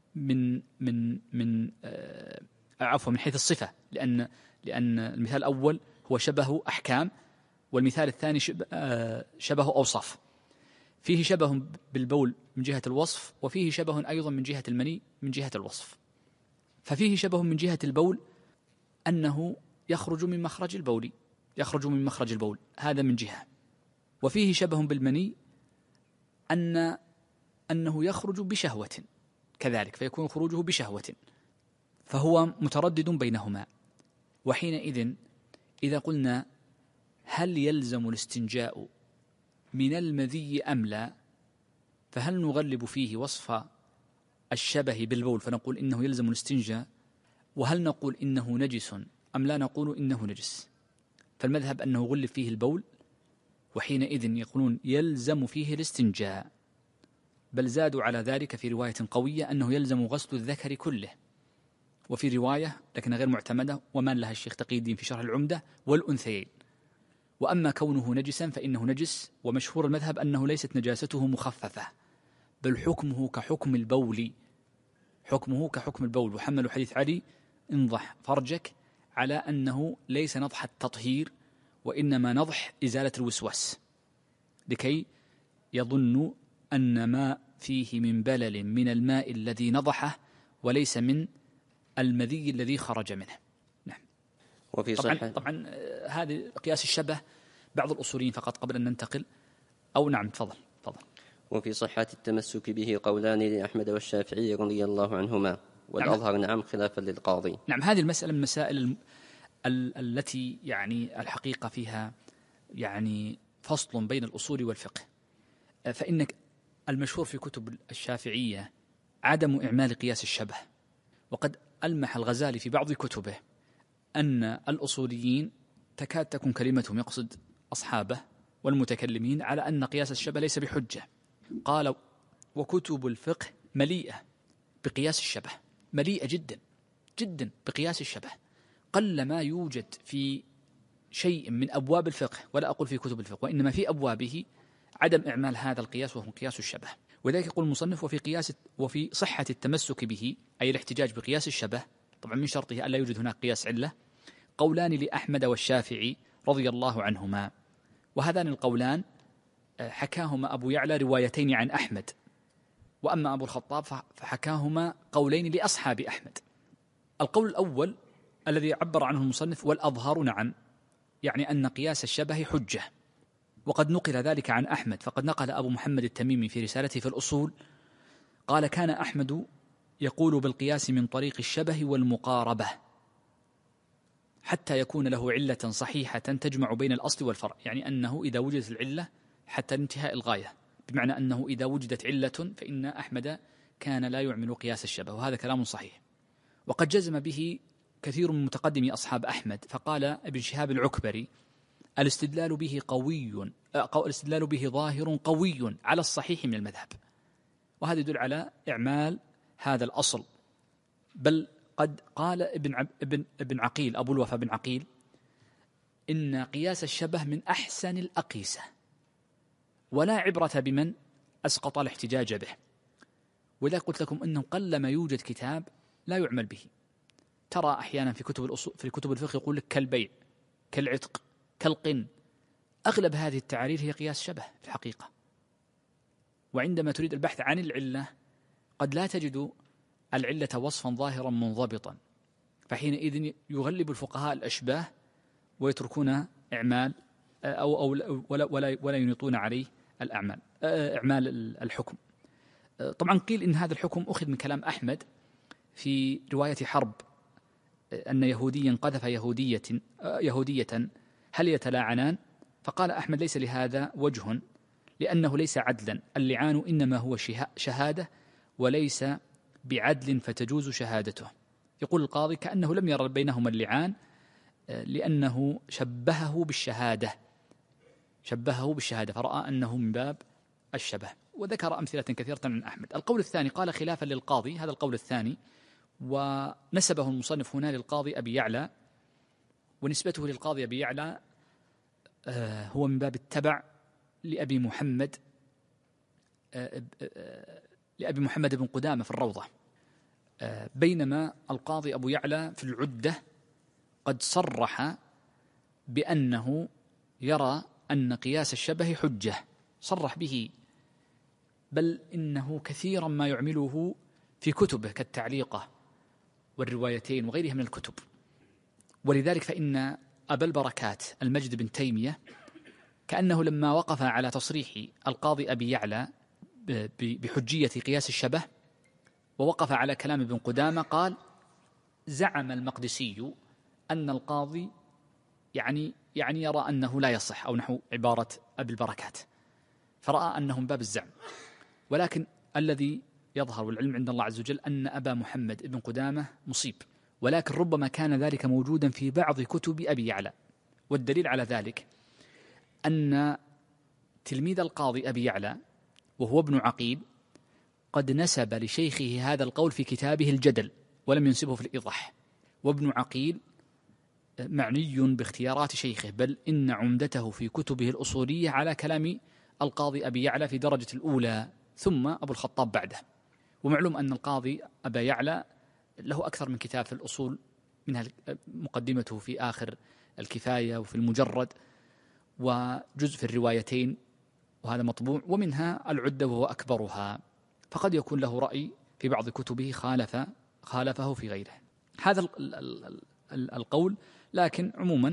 S2: من حيث الصفة، لأن المثال الأول هو شبه أحكام والمثال الثاني شبه أوصاف. فيه شبه بالبول من جهة الوصف وفيه شبه أيضا من جهة المني من جهة الوصف. ففيه شبه من جهة البول أنه يخرج من مخرج البول، هذا من جهة. وفيه شبه بالمني أنه يخرج بشهوة كذلك، فيكون خروجه بشهوة، فهو متردد بينهما. وحينئذ إذا قلنا هل يلزم الاستنجاء من المذي أم لا، فهل نغلب فيه وصف الشبه بالبول فنقول إنه يلزم الاستنجاء، وهل نقول إنه نجس أم لا نقول إنه نجس؟ فالمذهب أنه غلب فيه البول، وحينئذ يقولون يلزم فيه الاستنجاء، بل زادوا على ذلك في رواية قوية أنه يلزم غسل الذكر كله، وفي رواية لكن غير معتمدة ومن لها الشيخ تقي الدين في شرح العمدة والأنثيين. وأما كونه نجسا فإنه نجس، ومشهور المذهب أنه ليست نجاسته مخففة بل حكمه كحكم البول، وحملوا حديث علي انضح فرجك على أنه ليس نضح التطهير وإنما نضح إزالة الوسواس، لكي يظن أن ما فيه من بلل من الماء الذي نضحه وليس من المذي الذي خرج منه. نعم.
S1: وفي
S2: طبعا هذا قياس الشبه بعض الأصوليين فقط قبل أن ننتقل. أو نعم تفضل.
S1: وفي صحة التمسك به قولان لأحمد والشافعي رضي الله عنهما، والأظهر نعم خلافا للقاضي.
S2: نعم، هذه المسألة من المسائل التي يعني الحقيقة فيها يعني فصل بين الأصول والفقه. فإن المشهور في كتب الشافعية عدم إعمال قياس الشبه، وقد ألمح الغزالي في بعض كتبه أن الأصوليين تكاد تكون كلمتهم يقصد أصحابه والمتكلمين على أن قياس الشبه ليس بحجة. قال وكتب الفقه مليئة بقياس الشبه، مليئة جدا، جدا بقياس الشبه. قل ما يوجد في شيء من أبواب الفقه، ولا أقول في كتب الفقه، وإنما في أبوابه، عدم إعمال هذا القياس وهو قياس الشبه. وذلك يقول المصنف: وفي صحة التمسك به، أي الاحتجاج بقياس الشبه، طبعا من شرطه ألا يوجد هناك قياس علة، قولان لأحمد والشافعي رضي الله عنهما. وهذان القولان حكاهما أبو يعلى روايتين عن أحمد، وأما أبو الخطاب فحكاهما قولين لأصحاب أحمد. القول الأول الذي عبر عنه المصنف: والأظهر نعم، يعني أن قياس الشبه حجة، وقد نقل ذلك عن أحمد، فقد نقل أبو محمد التميمي في رسالته في الأصول قال: كان أحمد يقول بالقياس من طريق الشبه والمقاربة حتى يكون له علة صحيحة تجمع بين الأصل والفرع، يعني أنه إذا وجدت العلة حتى انتهاء الغاية، بمعنى أنه إذا وجدت علة فإن أحمد كان لا يعمل قياس الشبه، وهذا كلام صحيح. وقد جزم به كثير من متقدمي أصحاب أحمد، فقال ابن شهاب العكبري: الاستدلال به ظاهر قوي على الصحيح من المذهب. وهذا يدل على إعمال هذا الأصل. بل قد قال ابن عقيل، أبو الوفا بن عقيل: إن قياس الشبه من أحسن الأقيسة، ولا عبرة بمن أسقط الاحتجاج به. وإذا قلت لكم أنه قلما يوجد كتاب لا يعمل به. ترى أحيانا في كتب الفقه يقول لك كالبيع، كالعتق، كالقن. أغلب هذه التعارير هي قياس شبه في الحقيقة. وعندما تريد البحث عن العلة قد لا تجد العلة وصفا ظاهرا منضبطا، فحينئذ يغلب الفقهاء الأشباه ويتركون إعمال أو ولا ينيطون عليه إعمال الحكم. طبعا قيل إن هذا الحكم أخذ من كلام أحمد في رواية حرب، أن يهوديا قذف يهودية هل يتلاعنان؟ فقال أحمد: ليس لهذا وجه، لأنه ليس عدلا، اللعان إنما هو شهادة وليس بعدل فتجوز شهادته. يقول القاضي: كأنه لم يرى بينهما اللعان لأنه شبهه بالشهادة فرأى أنه من باب الشبه. وذكر أمثلة كثيرة عن أحمد. القول الثاني قال خلافا للقاضي، هذا القول الثاني، ونسبه المصنف هنا للقاضي أبي يعلى، ونسبته للقاضي أبي يعلى هو من باب التبع لأبي محمد بن قدامة في الروضة، بينما القاضي أبو يعلى في العدة قد صرح بأنه يرى أن قياس الشبه حجة، صرح به، بل إنه كثيرا ما يعمله في كتبه كالتعليقة والروايتين وغيرها من الكتب. ولذلك فإن أبا البركات المجد بن تيمية كأنه لما وقف على تصريح القاضي أبي يعلى بحجية قياس الشبه ووقف على كلام ابن قدامة قال: زعم المقدسي أن القاضي يعني يرى أنه لا يصح، أو نحو عبارة أبي البركات، فرأى أنه من باب الزعم. ولكن الذي يظهر والعلم عند الله عز وجل أن أبا محمد ابن قدامة مصيب، ولكن ربما كان ذلك موجودا في بعض كتب أبي يعلى. والدليل على ذلك أن تلميذ القاضي أبي يعلى وهو ابن عقيل قد نسب لشيخه هذا القول في كتابه الجدل ولم ينسبه في الإيضاح. وابن عقيل معني باختيارات شيخه، بل إن عمدته في كتبه الأصولية على كلام القاضي أبي يعلى في درجة الأولى، ثم أبو الخطاب بعده. ومعلوم أن القاضي أبا يعلى له أكثر من كتاب في الأصول، منها مقدمته في آخر الكفاية وفي المجرد، وجزء في الروايتين وهذا مطبوع، ومنها العدة وهو أكبرها، فقد يكون له رأي في بعض كتبه خالفه في غيره. هذا القول، لكن عموما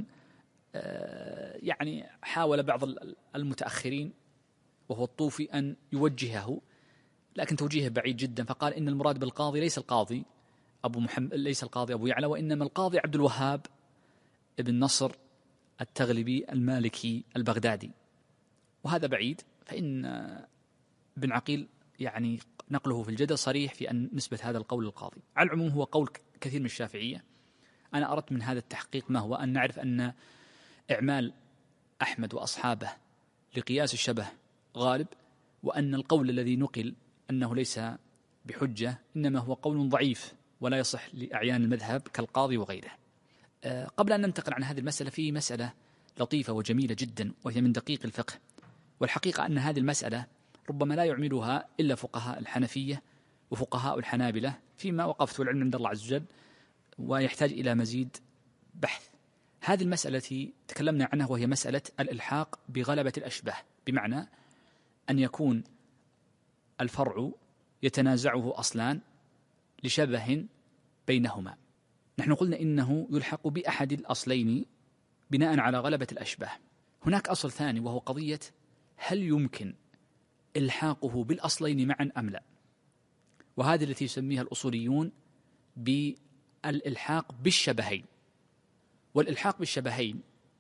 S2: يعني حاول بعض المتأخرين وهو الطوفي أن يوجهه، لكن توجيهه بعيد جدا، فقال إن المراد بالقاضي ليس القاضي أبو يعلى، وإنما القاضي عبد الوهاب ابن نصر التغلبي المالكي البغدادي، وهذا بعيد. فإن ابن عقيل يعني نقله في الجدل صريح في أن نسبة هذا القول للقاضي. على العموم هو قول كثير من الشافعية. أنا أردت من هذا التحقيق ما هو أن نعرف أن إعمال أحمد وأصحابه لقياس الشبه غالب، وأن القول الذي نقل أنه ليس بحجة إنما هو قول ضعيف ولا يصح لأعيان المذهب كالقاضي وغيره. قبل أن ننتقل عن هذه المسألة، في مسألة لطيفة وجميلة جدا وهي من دقيق الفقه، والحقيقة أن هذه المسألة ربما لا يعملها إلا فقهاء الحنفية وفقهاء الحنابلة فيما وقفت، والعلم عند الله عز وجل، ويحتاج إلى مزيد بحث. هذه المسألة التي تكلمنا عنها وهي مسألة الإلحاق بغلبة الأشباه، بمعنى أن يكون الفرع يتنازعه أصلان لشبه بينهما. نحن قلنا إنه يلحق بأحد الأصلين بناء على غلبة الأشباه. هناك أصل ثاني وهو قضية هل يمكن إلحاقه بالأصلين معا أم لا، وهذه التي يسميها الأصوليون بالإلحاق بالشبهين. والإلحاق بالشبهين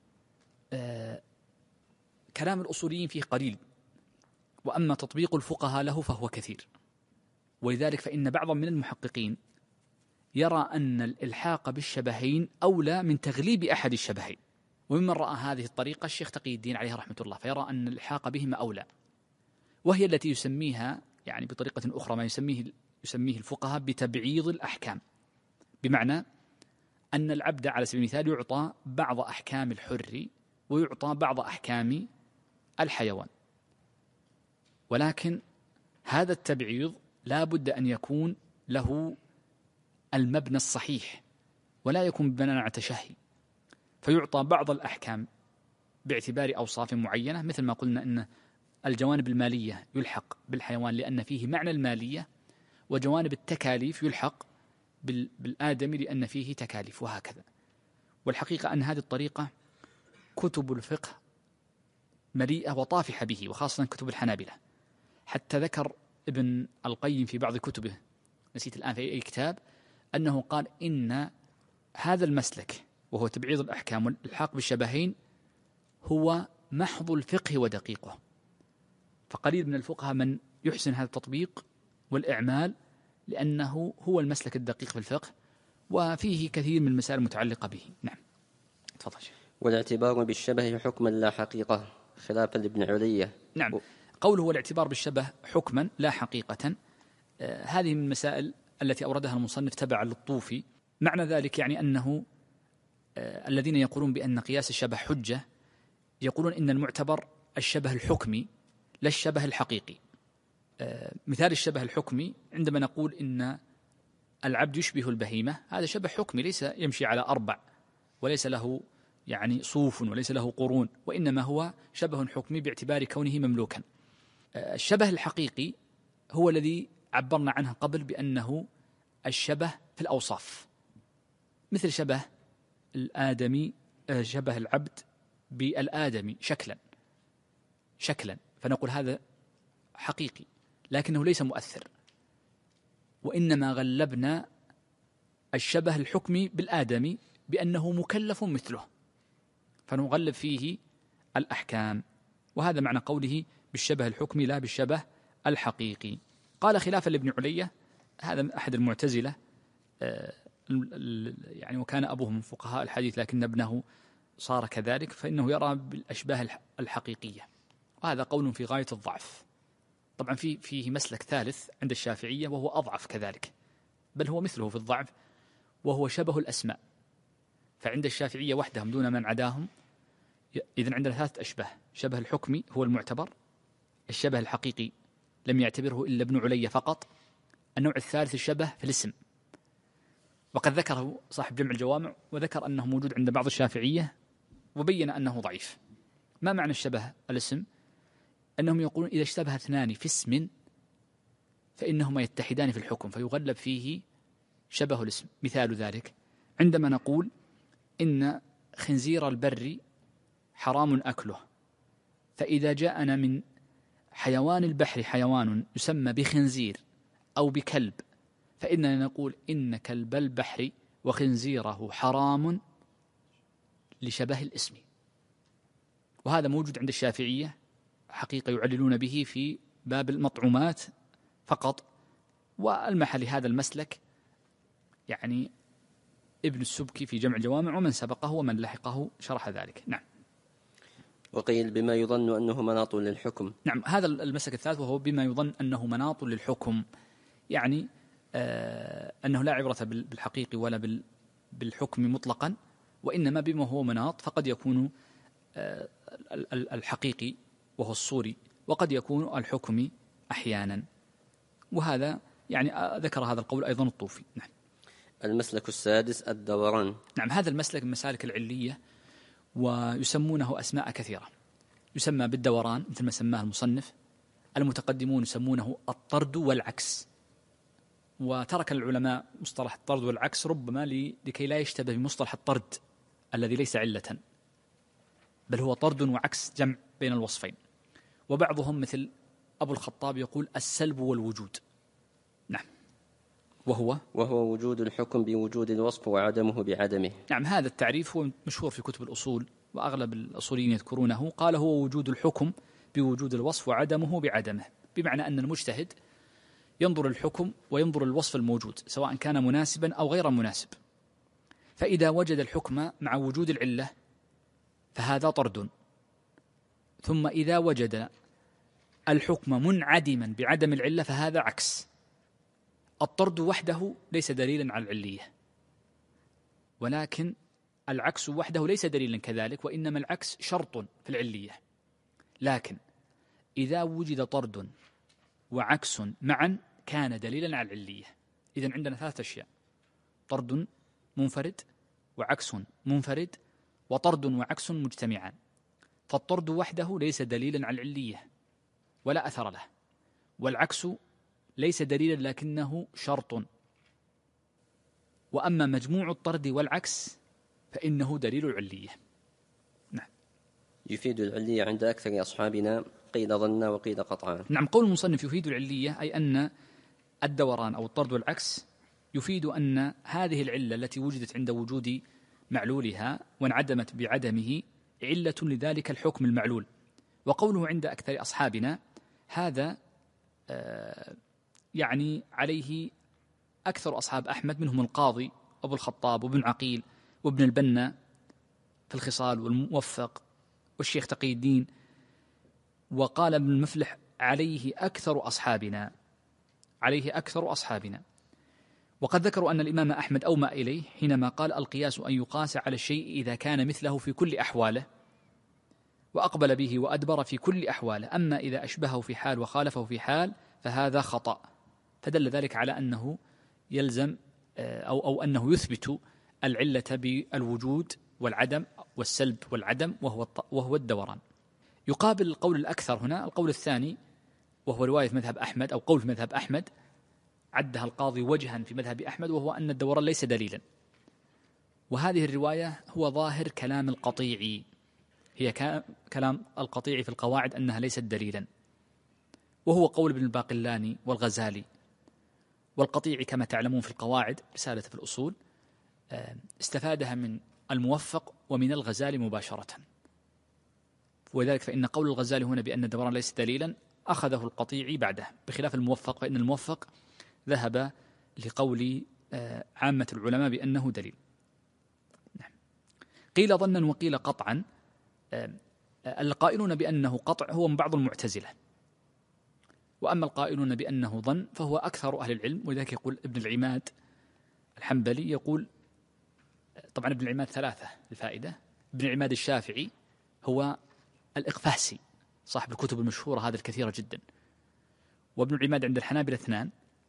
S2: كلام الأصوليين فيه قليل، وأما تطبيق الفقهاء له فهو كثير، ولذلك فإن بعضا من المحققين يرى أن الإلحاق بالشبهين أولى من تغليب أحد الشبهين. وممن رأى هذه الطريقة الشيخ تقي الدين عليه رحمة الله، فيرى أن الإلحاق بهما أولى، وهي التي يسميها يعني بطريقة أخرى ما يسميه الفقهاء بتبعيض الأحكام، بمعنى أن العبد على سبيل المثال يعطى بعض أحكام الحر ويعطى بعض أحكام الحيوان، ولكن هذا التبعيض لا بد أن يكون له المبنى الصحيح ولا يكون بناء على تشهي، فيعطى بعض الأحكام باعتبار أوصاف معينة، مثل ما قلنا أن الجوانب المالية يلحق بالحيوان لأن فيه معنى المالية، وجوانب التكاليف يلحق بالآدمي لأن فيه تكاليف، وهكذا. والحقيقة أن هذه الطريقة كتب الفقه مليئة وطافحة به، وخاصة كتب الحنابلة. حتى ذكر ابن القيم في بعض كتبه، نسيت الآن في أي كتاب، أنه قال إن هذا المسلك وهو تبعيض الأحكام والإلحاق بالشبهين هو محض الفقه ودقيقه، فقليل من الفقهاء من يحسن هذا التطبيق والإعمال، لأنه هو المسلك الدقيق في الفقه وفيه كثير من المسائل المتعلقة به. نعم، تفضل.
S1: والاعتبار بالشبه حكما لا حقيقة خلافا لابن علية.
S2: نعم، قوله والاعتبار بالشبه حكما لا حقيقة، هذه من المسائل التي أوردها المصنف تبعا للطوفي. معنى ذلك يعني أنه الذين يقولون بأن قياس الشبه حجة يقولون إن المعتبر الشبه الحكمي لا الشبه الحقيقي. مثال الشبه الحكمي عندما نقول إن العبد يشبه البهيمة، هذا شبه حكمي ليس يمشي على أربع وليس له يعني صوف وليس له قرون، وإنما هو شبه حكمي باعتبار كونه مملوكا. الشبه الحقيقي هو الذي عبرنا عنه قبل بأنه الشبه في الأوصاف، مثل شبه الآدمي، شبه العبد بالآدمي شكلا، فنقول هذا حقيقي لكنه ليس مؤثر، وإنما غلبنا الشبه الحكمي بالآدمي بأنه مكلف مثله، فنغلب فيه الأحكام، وهذا معنى قوله بالشبه الحكمي لا بالشبه الحقيقي. قال خلافا لابن علية، هذا أحد المعتزلة، يعني وكان أبوه من فقهاء الحديث لكن ابنه صار كذلك، فإنه يرى بالأشباه الحقيقية، وهذا قول في غاية الضعف. طبعا فيه مسلك ثالث عند الشافعية وهو أضعف كذلك، بل هو مثله في الضعف، وهو شبه الأسماء. فعند الشافعية وحدهم دون من عداهم إذن عندنا ثلاثة أشباه: شبه الحكمي هو المعتبر، الشبه الحقيقي لم يعتبره إلا ابن علية فقط، النوع الثالث الشبه في الاسم، وقد ذكره صاحب جمع الجوامع وذكر أنه موجود عند بعض الشافعية وبين أنه ضعيف. ما معنى الشبه الاسم؟ أنهم يقولون إذا اشتبه اثنان في اسم فإنهما يتحدان في الحكم فيغلب فيه شبه الاسم. مثال ذلك عندما نقول إن خنزير البر حرام أكله، فإذا جاءنا من حيوان البحر حيوان يسمى بخنزير أو بكلب، فإننا نقول إن كلب البحر وخنزيره حرام لشبه الاسم. وهذا موجود عند الشافعية حقيقة يعللون به في باب المطعومات فقط، والمحل هذا المسلك يعني ابن السبكي في جمع الجوامع ومن سبقه ومن لحقه شرح ذلك. نعم.
S1: وقيل بما يظن أنه مناط للحكم.
S2: نعم، هذا المسلك الثالث وهو بما يظن أنه مناط للحكم، يعني أنه لا عبرة بالحقيق ولا بالحكم مطلقا، وإنما بما هو مناط، فقد يكون الحقيقي وهو الصوري، وقد يكون الحكمي أحيانا. وهذا يعني ذكر هذا القول أيضا الطوفي. نعم.
S1: المسلك السادس الدوران.
S2: نعم، هذا المسلك من مسالك العلية، ويسمونه أسماء كثيرة. يسمى بالدوران مثل ما سماه المصنف، المتقدمون يسمونه الطرد والعكس، وترك العلماء مصطلح الطرد والعكس ربما لكي لا يشتبه بمصطلح الطرد الذي ليس علة، بل هو طرد وعكس، جمع بين الوصفين. وبعضهم مثل أبو الخطاب يقول السلب والوجود. نعم. وهو
S1: وجود الحكم بوجود الوصف وعدمه بعدمه.
S2: نعم، هذا التعريف هو مشهور في كتب الأصول، وأغلب الأصوليين يذكرونه. قال هو وجود الحكم بوجود الوصف وعدمه بعدمه، بمعنى أن المجتهد ينظر الحكم وينظر الوصف الموجود سواء كان مناسبا أو غير مناسب، فإذا وجد الحكم مع وجود العلة فهذا طرد، ثم إذا وجد الحكم منعدما بعدم العلة فهذا عكس. الطرد وحده ليس دليلا على العلية، ولكن العكس وحده ليس دليلا كذلك، وإنما العكس شرط في العلية. لكن إذا وجد طرد وعكس معا كان دليلا على العلية. إذن عندنا ثلاثة أشياء: طرد منفرد، وعكس منفرد، وطرد وعكس مجتمعان. فالطرد وحده ليس دليلا على العلية ولا أثر له، والعكس ليس دليلا لكنه شرط، وأما مجموع الطرد والعكس فإنه دليل العلية. نعم.
S1: يفيد العلية عند أكثر أصحابنا، قيل ظن وقيل قطعا.
S2: نعم، قول المصنف يفيد العلية أي أن الدوران أو الطرد والعكس يفيد أن هذه العلة التي وجدت عند وجود معلولها وانعدمت بعدمه علة لذلك الحكم المعلول. وقوله عند أكثر أصحابنا هذا يعني عليه أكثر أصحاب أحمد، منهم القاضي أبو الخطاب وابن عقيل وابن البنا في الخصال والموفق والشيخ تقي الدين. وقال ابن المفلح عليه أكثر أصحابنا. وقد ذكروا أن الإمام أحمد أومأ إليه حينما قال القياس أن يقاس على الشيء إذا كان مثله في كل أحواله، وأقبل به وأدبر في كل أحواله، أما إذا أشبهه في حال وخالفه في حال فهذا خطأ. فدل ذلك على أنه يلزم أو أنه يثبت العلة بالوجود والعدم والسلب والعدم، وهو الدوران. يقابل القول الأكثر هنا القول الثاني، وهو رواية مذهب أحمد أو قول في مذهب أحمد، عدها القاضي وجها في مذهب أحمد، وهو أن الدوران ليس دليلا. وهذه الرواية هو ظاهر كلام القطيعي، هي كلام القطيعي في القواعد أنها ليست دليلا، وهو قول ابن الباقلاني والغزالي. والقطيعي كما تعلمون في القواعد رسالة في الأصول استفادها من الموفق ومن الغزالي مباشرة، وذلك فإن قول الغزالي هنا بأن الدوران ليس دليلا أخذه القطيعي بعده، بخلاف الموفق فإن الموفق ذهب لقول عامة العلماء بأنه دليل. نعم. قيل ظنا وقيل قطعا. القائلون بأنه قطع هو من بعض المعتزلة، وأما القائلون بأنه ظن فهو أكثر أهل العلم. ولذلك يقول ابن العماد الحنبلي، يقول طبعا ابن العماد ثلاثة للفائدة: ابن العماد الشافعي هو الإقفاسي صاحب الكتب المشهورة هذه الكثيرة جدا، وابن العماد عند الحنابلة اثنان: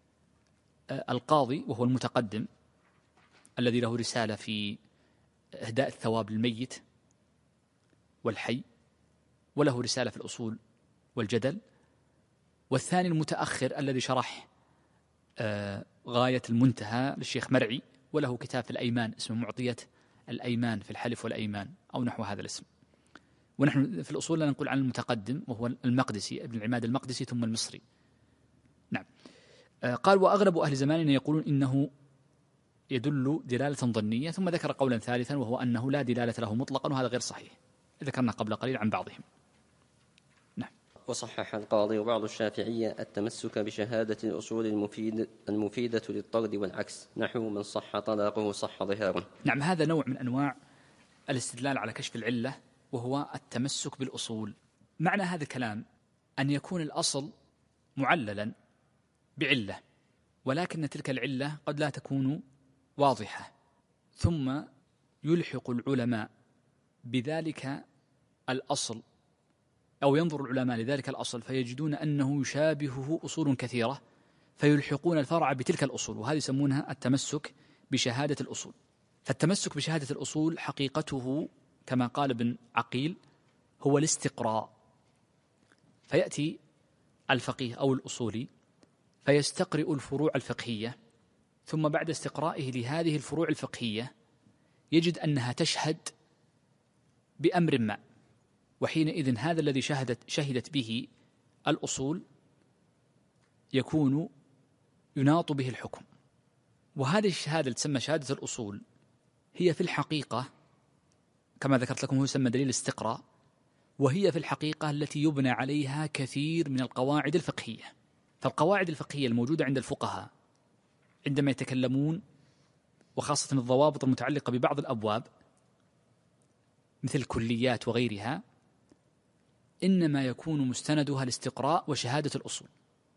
S2: القاضي وهو المتقدم الذي له رسالة في إهداء الثواب للميت والحي، وله رسالة في الأصول والجدل. والثاني المتأخر الذي شرح غاية المنتهى للشيخ مرعي، وله كتاب في الأيمان اسمه معطية الأيمان في الحلف والأيمان أو نحو هذا الاسم. ونحن في الأصول لا نقول عن المتقدم وهو المقدسي، ابن العماد المقدسي ثم المصري. نعم. قال وأغلب أهل زماننا يقولون إنه يدل دلالة ظنية، ثم ذكر قولا ثالثا وهو أنه لا دلالة له مطلقا، وهذا غير صحيح، ذكرنا قبل قليل عن بعضهم. نعم.
S1: وصحح القاضي وبعض الشافعية التمسك بشهادة الأصول المفيدة للطرد والعكس، نحو من صح طلاقه صح ظهاره.
S2: نعم، هذا نوع من أنواع الاستدلال على كشف العلة، وهو التمسك بالأصول. معنى هذا الكلام أن يكون الأصل معللا بعلة ولكن تلك العلة قد لا تكون واضحة، ثم يلحق العلماء بذلك الأصل، أو ينظر العلماء لذلك الأصل فيجدون أنه يشابهه أصول كثيرة فيلحقون الفرع بتلك الأصول، وهذه يسمونها التمسك بشهادة الأصول. فالتمسك بشهادة الأصول حقيقته كما قال ابن عقيل هو الاستقراء، فيأتي الفقيه أو الأصولي فيستقرئ الفروع الفقهية، ثم بعد استقرائه لهذه الفروع الفقهية يجد أنها تشهد بأمر ما، وحينئذ هذا الذي شهدت به الأصول يكون يناط به الحكم. وهذه الشهادة تسمى شهادة الأصول هي في الحقيقة كما ذكرت لكم هو يسمى دليل الاستقراء، وهي في الحقيقة التي يبنى عليها كثير من القواعد الفقهية. فالقواعد الفقهية الموجودة عند الفقهاء عندما يتكلمون، وخاصة الضوابط المتعلقة ببعض الأبواب مثل الكليات وغيرها، إنما يكون مستندها الاستقراء وشهادة الأصول.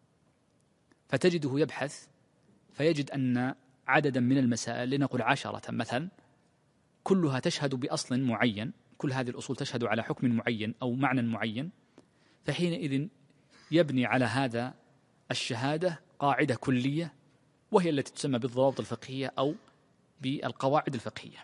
S2: فتجده يبحث فيجد أن عددا من المسائل، لنقل 10 مثلا، كلها تشهد بأصل معين، كل هذه الأصول تشهد على حكم معين أو معنى معين، فحينئذ يبني على هذا الشهادة قاعدة كلية وهي التي تسمى بالضوابط الفقهية أو بالقواعد الفقهية.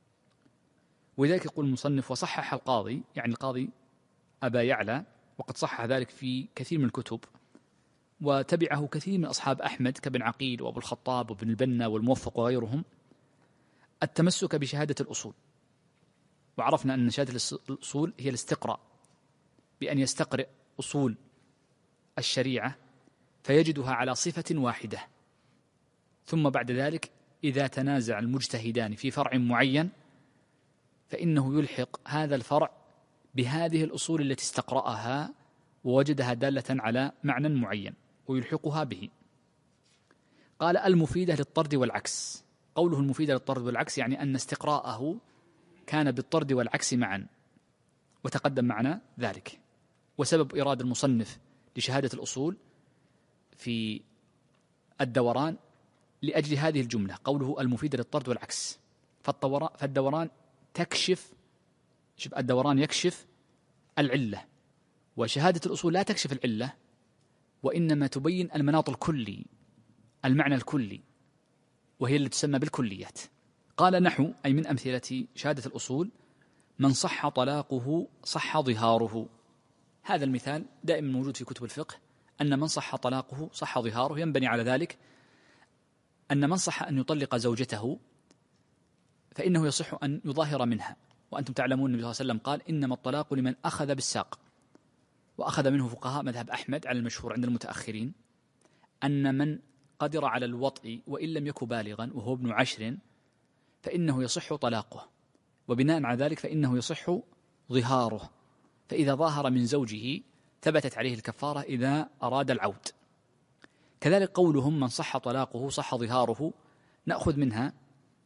S2: ولذلك يقول المصنف وصحح القاضي، يعني القاضي أبا يعلى، وقد صحح ذلك في كثير من الكتب، وتبعه كثير من أصحاب أحمد كابن عقيل وأبو الخطاب وابن البنا والموفق وغيرهم، التمسك بشهادة الأصول. وعرفنا أن شهادة الأصول هي الاستقراء، بأن يستقرئ أصول الشريعة فيجدها على صفة واحدة، ثم بعد ذلك إذا تنازع المجتهدان في فرع معين فإنه يلحق هذا الفرع بهذه الأصول التي استقرأها ووجدها دالة على معنى معين ويلحقها به. قال المفيدة للطرد والعكس. قوله المفيدة للطرد والعكس يعني أن استقراءه كان بالطرد والعكس معا، وتقدم معنا ذلك. وسبب إرادة المصنف لشهادة الأصول في الدوران لأجل هذه الجملة، قوله المفيدة للطرد والعكس. فالدوران تكشف، الدوران يكشف العلة، وشهادة الأصول لا تكشف العلة وإنما تبين المناط الكلي، المعنى الكلي، وهي التي تسمى بالكليات. قال نحو، أي من أمثلة شهادة الأصول، من صح طلاقه صح ظهاره. هذا المثال دائما موجود في كتب الفقه، أن من صح طلاقه صح ظهاره، ينبني على ذلك أن من صح أن يطلق زوجته فإنه يصح أن يظاهر منها. وأنتم تعلمون النبي صلى الله عليه وسلم قال إنما الطلاق لمن أخذ بالساق، وأخذ منه فقهاء مذهب أحمد على المشهور عند المتأخرين أن من قدر على الوطء وإن لم يكن بالغا وهو ابن 10 فإنه يصح طلاقه، وبناء على ذلك فإنه يصح ظهاره، فإذا ظاهر من زوجه ثبتت عليه الكفارة إذا أراد العود. كذلك قولهم من صح طلاقه صح ظهاره، نأخذ منها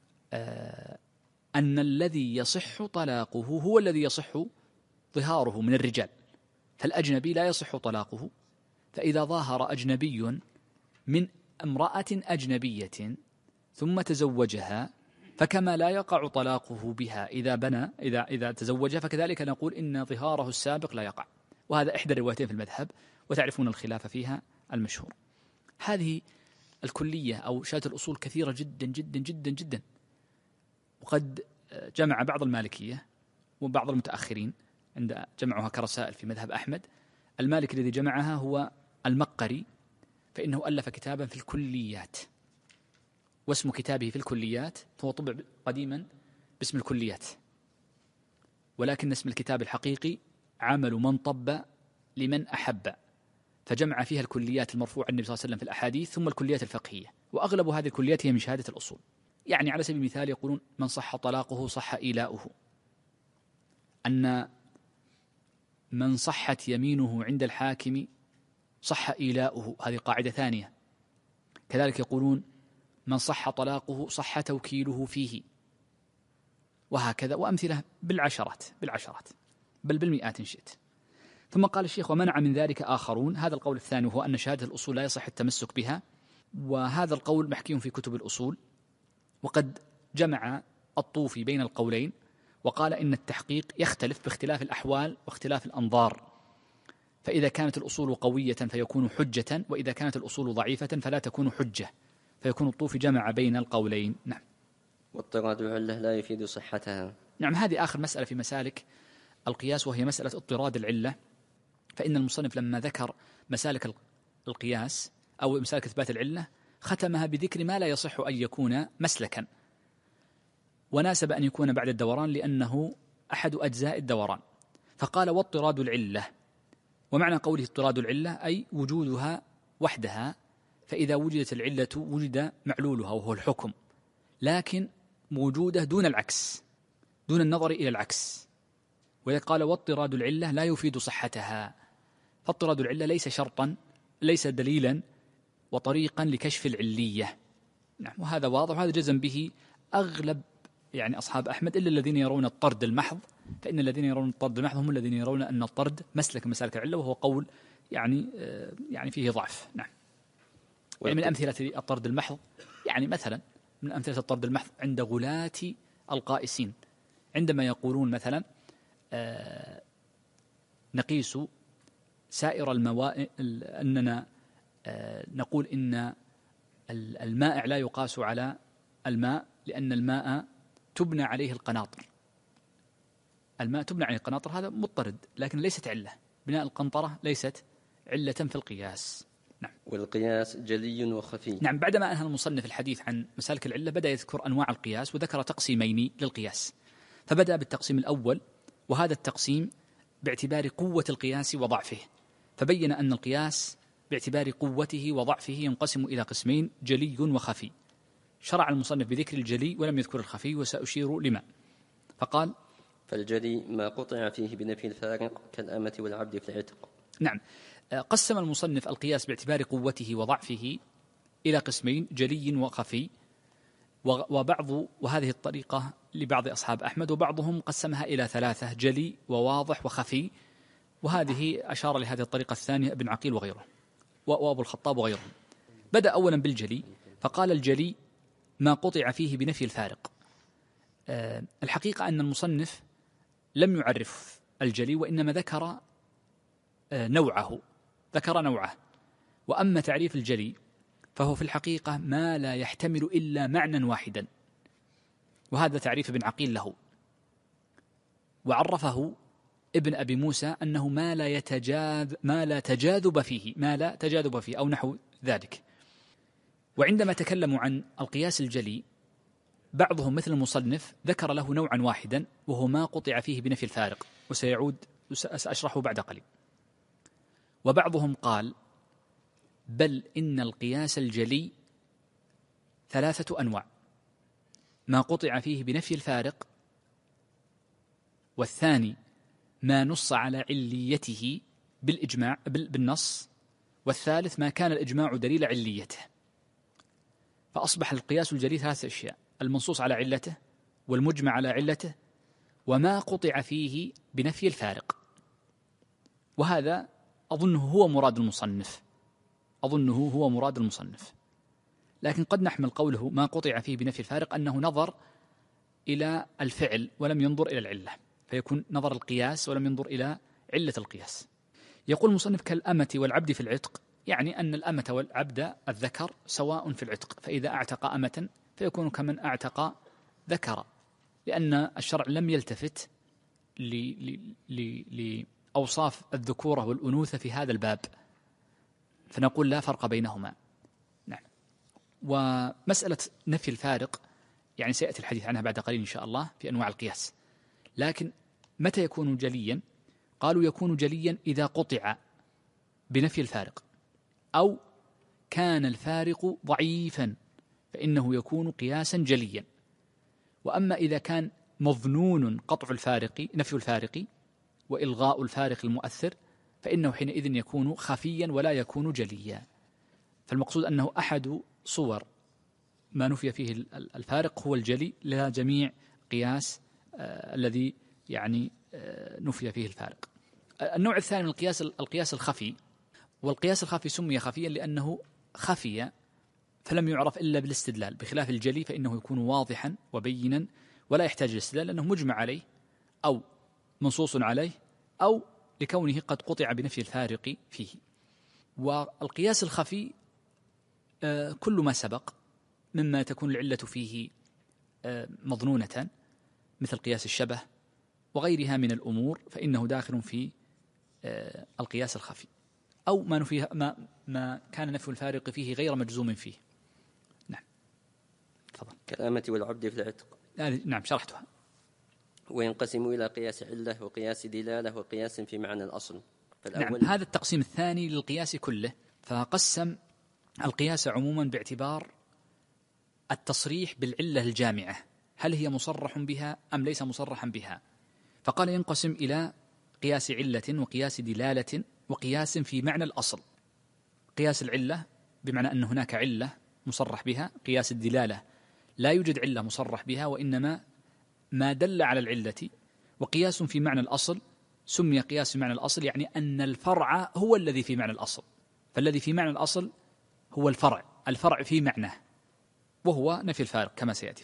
S2: أن الذي يصح طلاقه هو الذي يصح ظهاره من الرجال، فالأجنبي لا يصح طلاقه، فإذا ظاهر أجنبي من امرأة أجنبية ثم تزوجها فكما لا يقع طلاقه بها إذا بنى إذا تزوجها، فكذلك نقول إن ظهاره السابق لا يقع. وهذا إحدى الروايتين في المذهب، وتعرفون الخلاف فيها المشهور. هذه الكلية أو شهادة الأصول كثيرة جدا جدا جدا جدا، وقد جمع بعض المالكية وبعض المتأخرين عند جمعها كرسائل في مذهب أحمد. المالك الذي جمعها هو المقري، فإنه ألف كتابا في الكليات، واسم كتابه في الكليات هو طبع قديما باسم الكليات، ولكن اسم الكتاب الحقيقي عمل من طب لمن أحب، فجمع فيها الكليات المرفوعة عن النبي صلى الله عليه وسلم في الأحاديث ثم الكليات الفقهية، وأغلب هذه الكليات هي من شهادة الأصول. يعني على سبيل المثال يقولون من صح طلاقه صح إيلاؤه، أن من صحت يمينه عند الحاكم صح إيلاؤه، هذه قاعدة ثانية. كذلك يقولون من صح طلاقه صح توكيله فيه، وهكذا، وأمثلة بالعشرات بل بالمئات إن شئت. ثم قال الشيخ ومنع من ذلك آخرون. هذا القول الثاني هو أن شهادة الأصول لا يصح التمسك بها، وهذا القول محكي في كتب الأصول، وقد جمع الطوفي بين القولين وقال إن التحقيق يختلف باختلاف الأحوال واختلاف الأنظار، فإذا كانت الأصول قوية فيكون حجة، وإذا كانت الأصول ضعيفة فلا تكون حجة، فيكون الطوفي جمع بين القولين. نعم.
S1: واضطراد العلة لا يفيد صحتها.
S2: نعم، هذه آخر مسألة في مسالك القياس، وهي مسألة اضطراد العلة. فإن المصنف لما ذكر مسالك القياس أو مسالك إثبات العلة ختمها بذكر ما لا يصح أن يكون مسلكا، وناسب أن يكون بعد الدوران لأنه أحد أجزاء الدوران، فقال واضطراد العلة. ومعنى قوله اضطراد العلة أي وجودها وحدها، فإذا وجدت العلة وجد معلولها وهو الحكم، لكن موجودة دون العكس، دون النظر إلى العكس. وإذا قال واضطراد العلة لا يفيد صحتها، فاضطراد العلة ليس شرطا، ليس دليلا وطريقا لكشف العلية. نعم، وهذا واضح، وهذا جزم به أغلب أصحاب أحمد، إلا الذين يرون الطرد المحض، فإن الذين يرون الطرد المحض هم الذين يرون أن الطرد مسلك من مسالك العلة، وهو قول فيه ضعف. نعم. من أمثلة الطرد المحض، مثلا من أمثلة الطرد المحض عند غلاة القائسين، عندما يقولون مثلا نقيس سائر الموائع، أننا نقول إن المائع لا يقاس على الماء لأن الماء تبنى عليه القناطر. الماء تبنى عليه القناطر، هذا مضطرد، لكن ليست علة. بناء القنطرة ليست علة في القياس. نعم.
S1: والقياس جلي وخفي.
S2: نعم. بعدما أنهى المصنف الحديث عن مسالك العلة بدأ يذكر أنواع القياس، وذكر تقسيمين للقياس، فبدأ بالتقسيم الأول، وهذا التقسيم باعتبار قوة القياس وضعفه، فبين أن القياس باعتبار قوته وضعفه ينقسم إلى قسمين: جلي وخفي. شرع المصنف بذكر الجلي ولم يذكر الخفي، وسأشير لما. فقال:
S1: فالجلي ما قطع فيه بنفي الفارق كالأمة والعبد في العتق.
S2: نعم. قسم المصنف القياس باعتبار قوته وضعفه إلى قسمين: جلي وخفي. وهذه الطريقة لبعض أصحاب أحمد، وبعضهم قسمها إلى ثلاثة: جلي وواضح وخفي. وهذه أشار لهذه الطريقة الثانية ابن عقيل وغيره، وأبو الخطاب وغيرهم. بدأ أولا بالجلي، فقال: الجلي ما قطع فيه بنفي الفارق. الحقيقة أن المصنف لم يعرف الجلي، وإنما ذكر نوعه. وأما تعريف الجلي فهو في الحقيقة ما لا يحتمل إلا معنى واحدا، وهذا تعريف ابن عقيل له. وعرفه ابن أبي موسى أنه ما لا تجاذب فيه أو نحو ذلك. وعندما تكلموا عن القياس الجلي بعضهم مثل المصنف ذكر له نوعا واحدا، وهو ما قطع فيه بنفي الفارق، سأشرحه بعد قليل. وبعضهم قال: بل إن القياس الجلي ثلاثة أنواع: ما قطع فيه بنفي الفارق، والثاني ما نص على عليته بالإجماع بالنص، والثالث ما كان الإجماع دليل عليته. فأصبح القياس الجلي ثلاثة أشياء: المنصوص على علته، والمجمع على علته، وما قطع فيه بنفي الفارق. وهذا أظنه هو مراد المصنف. لكن قد نحمل قوله ما قطع فيه بنفي الفارق أنه نظر إلى الفعل ولم ينظر إلى العلة، فيكون نظر القياس ولم ينظر إلى علة القياس. يقول المصنف: كالأمة والعبد في العتق، يعني أن الأمة والعبد الذكر سواء في العتق، فإذا أعتق أمة فيكون كمن أعتق ذكر، لأن الشرع لم يلتفت لأوصاف الذكورة والأنوثة في هذا الباب، فنقول لا فرق بينهما. نعم. ومسألة نفي الفارق سيأتي الحديث عنها بعد قليل إن شاء الله في أنواع القياس. لكن متى يكون جليا؟ قالوا: يكون جليا إذا قطع بنفي الفارق، أو كان الفارق ضعيفا، فإنه يكون قياسا جليا. وأما إذا كان مظنون قطع الفارق، نفي الفارق وإلغاء الفارق المؤثر، فإنه حينئذ يكون خفيا ولا يكون جليا. فالمقصود أنه أحد صور ما نفي فيه الفارق هو الجلي، لا جميع قياس الذي نفي فيه الفارق. النوع الثاني من القياس القياس الخفي. والقياس الخفي سمي خفيا لأنه خفي فلم يعرف إلا بالاستدلال، بخلاف الجلي فإنه يكون واضحا وبينا ولا يحتاج الاستدلال لأنه مجمع عليه أو منصوص عليه أو لكونه قد قطع بنفي الفارق فيه. والقياس الخفي كل ما سبق مما تكون العلة فيه مظنونة مثل قياس الشبه وغيرها من الأمور فإنه داخل في القياس الخفي، أو ما كان نفي الفارق فيه غير مجزوم فيه. نعم تفضل.
S1: كالأمة والعبد في العتق.
S2: نعم شرحتها.
S1: وينقسم إلى قياس علة وقياس دلالة وقياس في معنى الأصل.
S2: نعم هذا التقسيم الثاني للقياس كله، فقسم القياس عموما باعتبار التصريح بالعلة الجامعة، هل هي مصرح بها أم ليس مصرحا بها، فقال ينقسم إلى قياس علة وقياس دلالة وقياس في معنى الأصل. قياس العلة بمعنى أن هناك علة مصرح بها، قياس الدلالة لا يوجد علة مصرح بها وإنما ما دل على العلة، وقياس في معنى الأصل سمي قياس في معنى الأصل يعني أن الفرع هو الذي في معنى الأصل، فالذي في معنى الأصل هو الفرع في معناه وهو نفي الفارق كما سيأتي.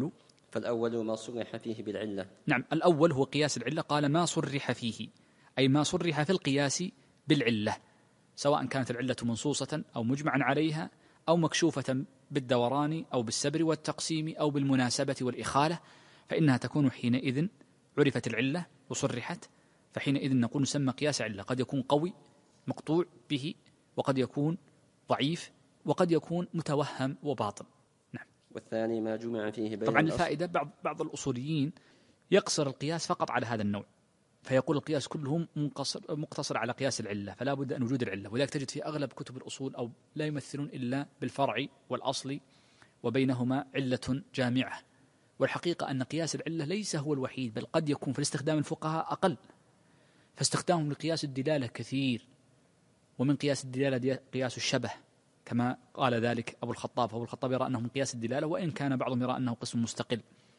S2: فالأول
S1: ما صرح فيه بالعلة.
S2: نعم الأول هو قياس العلة، قال ما صرح فيه أي ما صرح في القياس بالعلة، سواء كانت العلة منصوصة أو مجمعا عليها أو مكشوفة بالدوران أو بالسبر والتقسيم أو بالمناسبة والإخالة، فإنها تكون حينئذ عرفت العلة وصرحت، فحينئذ نقول نسمى قياس علة. قد يكون قوي مقطوع به، وقد يكون ضعيف، وقد يكون متوهم وباطل. نعم.
S1: والثاني ما جمع فيه بين
S2: طبعا الفائدة بعض الأصوليين يقصر القياس فقط على هذا النوع، فيقول القياس كلهم مقتصر على قياس العلة، فلا بد أن وجود العلة، ولذلك تجد في أغلب كتب الأصول أو لا يمثلون إلا بالفرع والأصل وبينهما علة جامعة. والحقيقة أن قياس العلة ليس هو الوحيد، بل قد يكون في الاستخدام الفقهاء أقل، فاستخدامهم لقياس الدلالة كثير، ومن قياس الدلالة قياس الشبه كما قال ذلك أبو الخطاب يرى أنه من قياس الدلالة، وإن كان بعضهم يرى أنه قسم مستقل.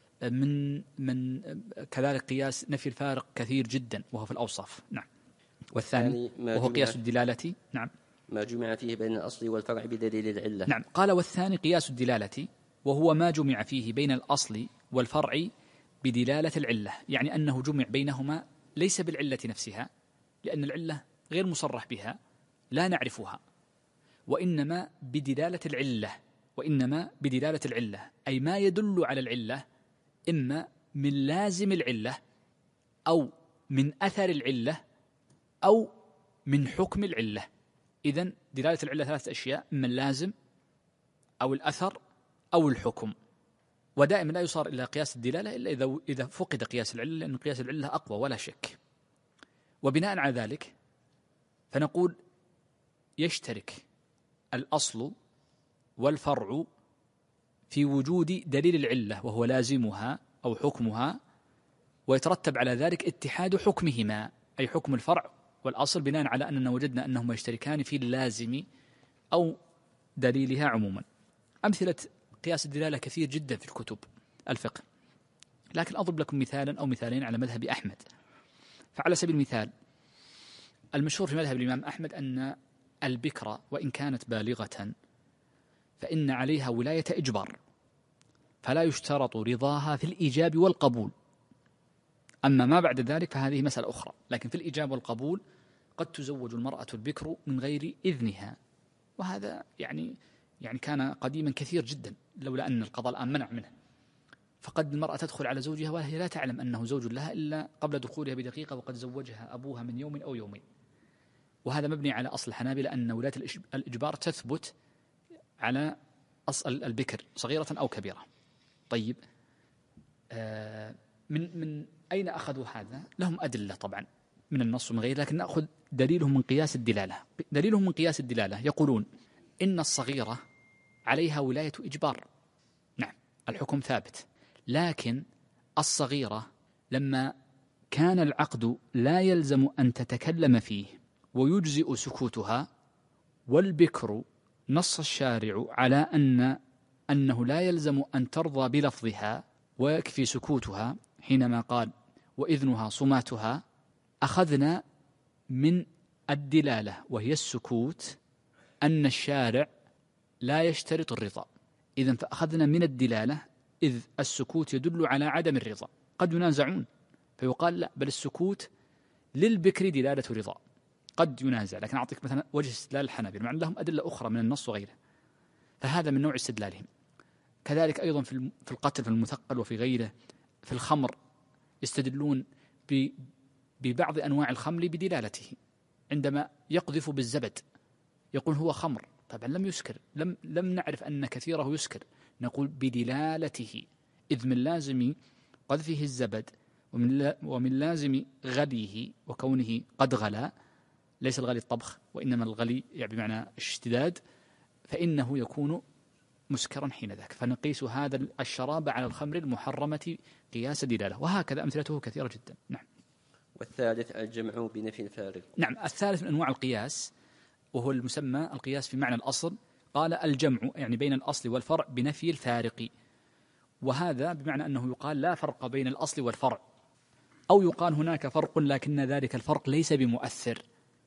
S2: من كذلك قياس نفي الفارق كثير جدا وهو في الأوصاف. نعم. والثاني وهو قياس الدلالة. نعم
S1: ما جمع فيه بين الأصل والفرع بدليل العلة.
S2: نعم قال والثاني قياس الدلالة وهو ما جمع فيه بين الأصل والفرع بدلالة العلة، يعني أنه جمع بينهما ليس بالعلة نفسها لأن العلة غير مصرح بها لا نعرفها، وإنما بدلالة العلة أي ما يدل على العلة إما من لازم العلة أو من أثر العلة أو من حكم العلة. إذن دلالة العلة ثلاثة أشياء، من اللازم أو الأثر أو الحكم، ودائما لا يصار إلى قياس الدلالة إلا إذا فقد قياس العلة، لأن قياس العلة أقوى ولا شك. وبناء على ذلك فنقول يشترك الأصل والفرع في وجود دليل العلة وهو لازمها أو حكمها، ويترتب على ذلك اتحاد حكمهما أي حكم الفرع والأصل، بناء على أننا وجدنا أنهما يشتركان في اللازم أو دليلها عموما. أمثلة قياس الدلالة كثير جدا في الكتب الفقه، لكن أضرب لكم مثالا أو مثالين على مذهب أحمد. فعلى سبيل المثال المشهور في مذهب الإمام أحمد أن البكرة وإن كانت بالغة فإن عليها ولاية إجبار، فلا يشترط رضاها في الإيجاب والقبول، أما ما بعد ذلك فهذه مسألة أخرى، لكن في الإيجاب والقبول قد تزوج المرأة البكر من غير إذنها، وهذا يعني كان قديما كثير جدا لولا أن القضاء الآن منع منه. فقد المرأة تدخل على زوجها وهي لا تعلم أنه زوج لها إلا قبل دخولها بدقيقة وقد زوجها أبوها من يوم أو يومين، وهذا مبني على أصل الحنابلة أن ولاية الإجبار تثبت على أصل البكر صغيرة أو كبيرة. طيب من أين أخذوا هذا؟ لهم أدلة طبعا من النص ومن غيره، لكن نأخذ دليلهم من قياس الدلالة. دليلهم من قياس الدلالة يقولون إن الصغيرة عليها ولاية إجبار، نعم الحكم ثابت، لكن الصغيرة لما كان العقد لا يلزم أن تتكلم فيه ويجزئ سكوتها، والبكر نص الشارع على أنه لا يلزم أن ترضى بلفظها ويكفي سكوتها، حينما قال وإذنها صماتها، أخذنا من الدلالة وهي السكوت أن الشارع لا يشترط الرضا. إذن فأخذنا من الدلالة إذ السكوت يدل على عدم الرضا. قد ينازعون فيقال لا، بل السكوت للبكر دلالة رضا. قد ينازع، لكن أعطيك مثلا وجه استدلال الحنابلة مع أن لهم أدلة أخرى من النص وغيره، فهذا من نوع استدلالهم. كذلك أيضا في القتل، في المثقل وفي غيره. في الخمر يستدلون ببعض أنواع الخمر بدلالته، عندما يقذف بالزبد يقول هو خمر، طبعا لم يسكر، لم نعرف أن كثيره يسكر، نقول بدلالته، إذ من لازم قذفه الزبد ومن لازم غليه وكونه قد غلا، ليس الغلي الطبخ وإنما الغلي يعني بمعنى الاشتداد، فإنه يكون مسكرا حين ذاك، فنقيس هذا الشراب على الخمر المحرمة قياس دلالة. وهكذا أمثلته كثيرة جدا. نعم.
S1: والثالث الجمع بنفي الفارق.
S2: نعم، الثالث من أنواع القياس وهو المسمى القياس في معنى الأصل. قال الجمع يعني بين الأصل والفرع بنفي الفارق، وهذا بمعنى أنه يقال لا فرق بين الأصل والفرع، أو يقال هناك فرق لكن ذلك الفرق ليس بمؤثر.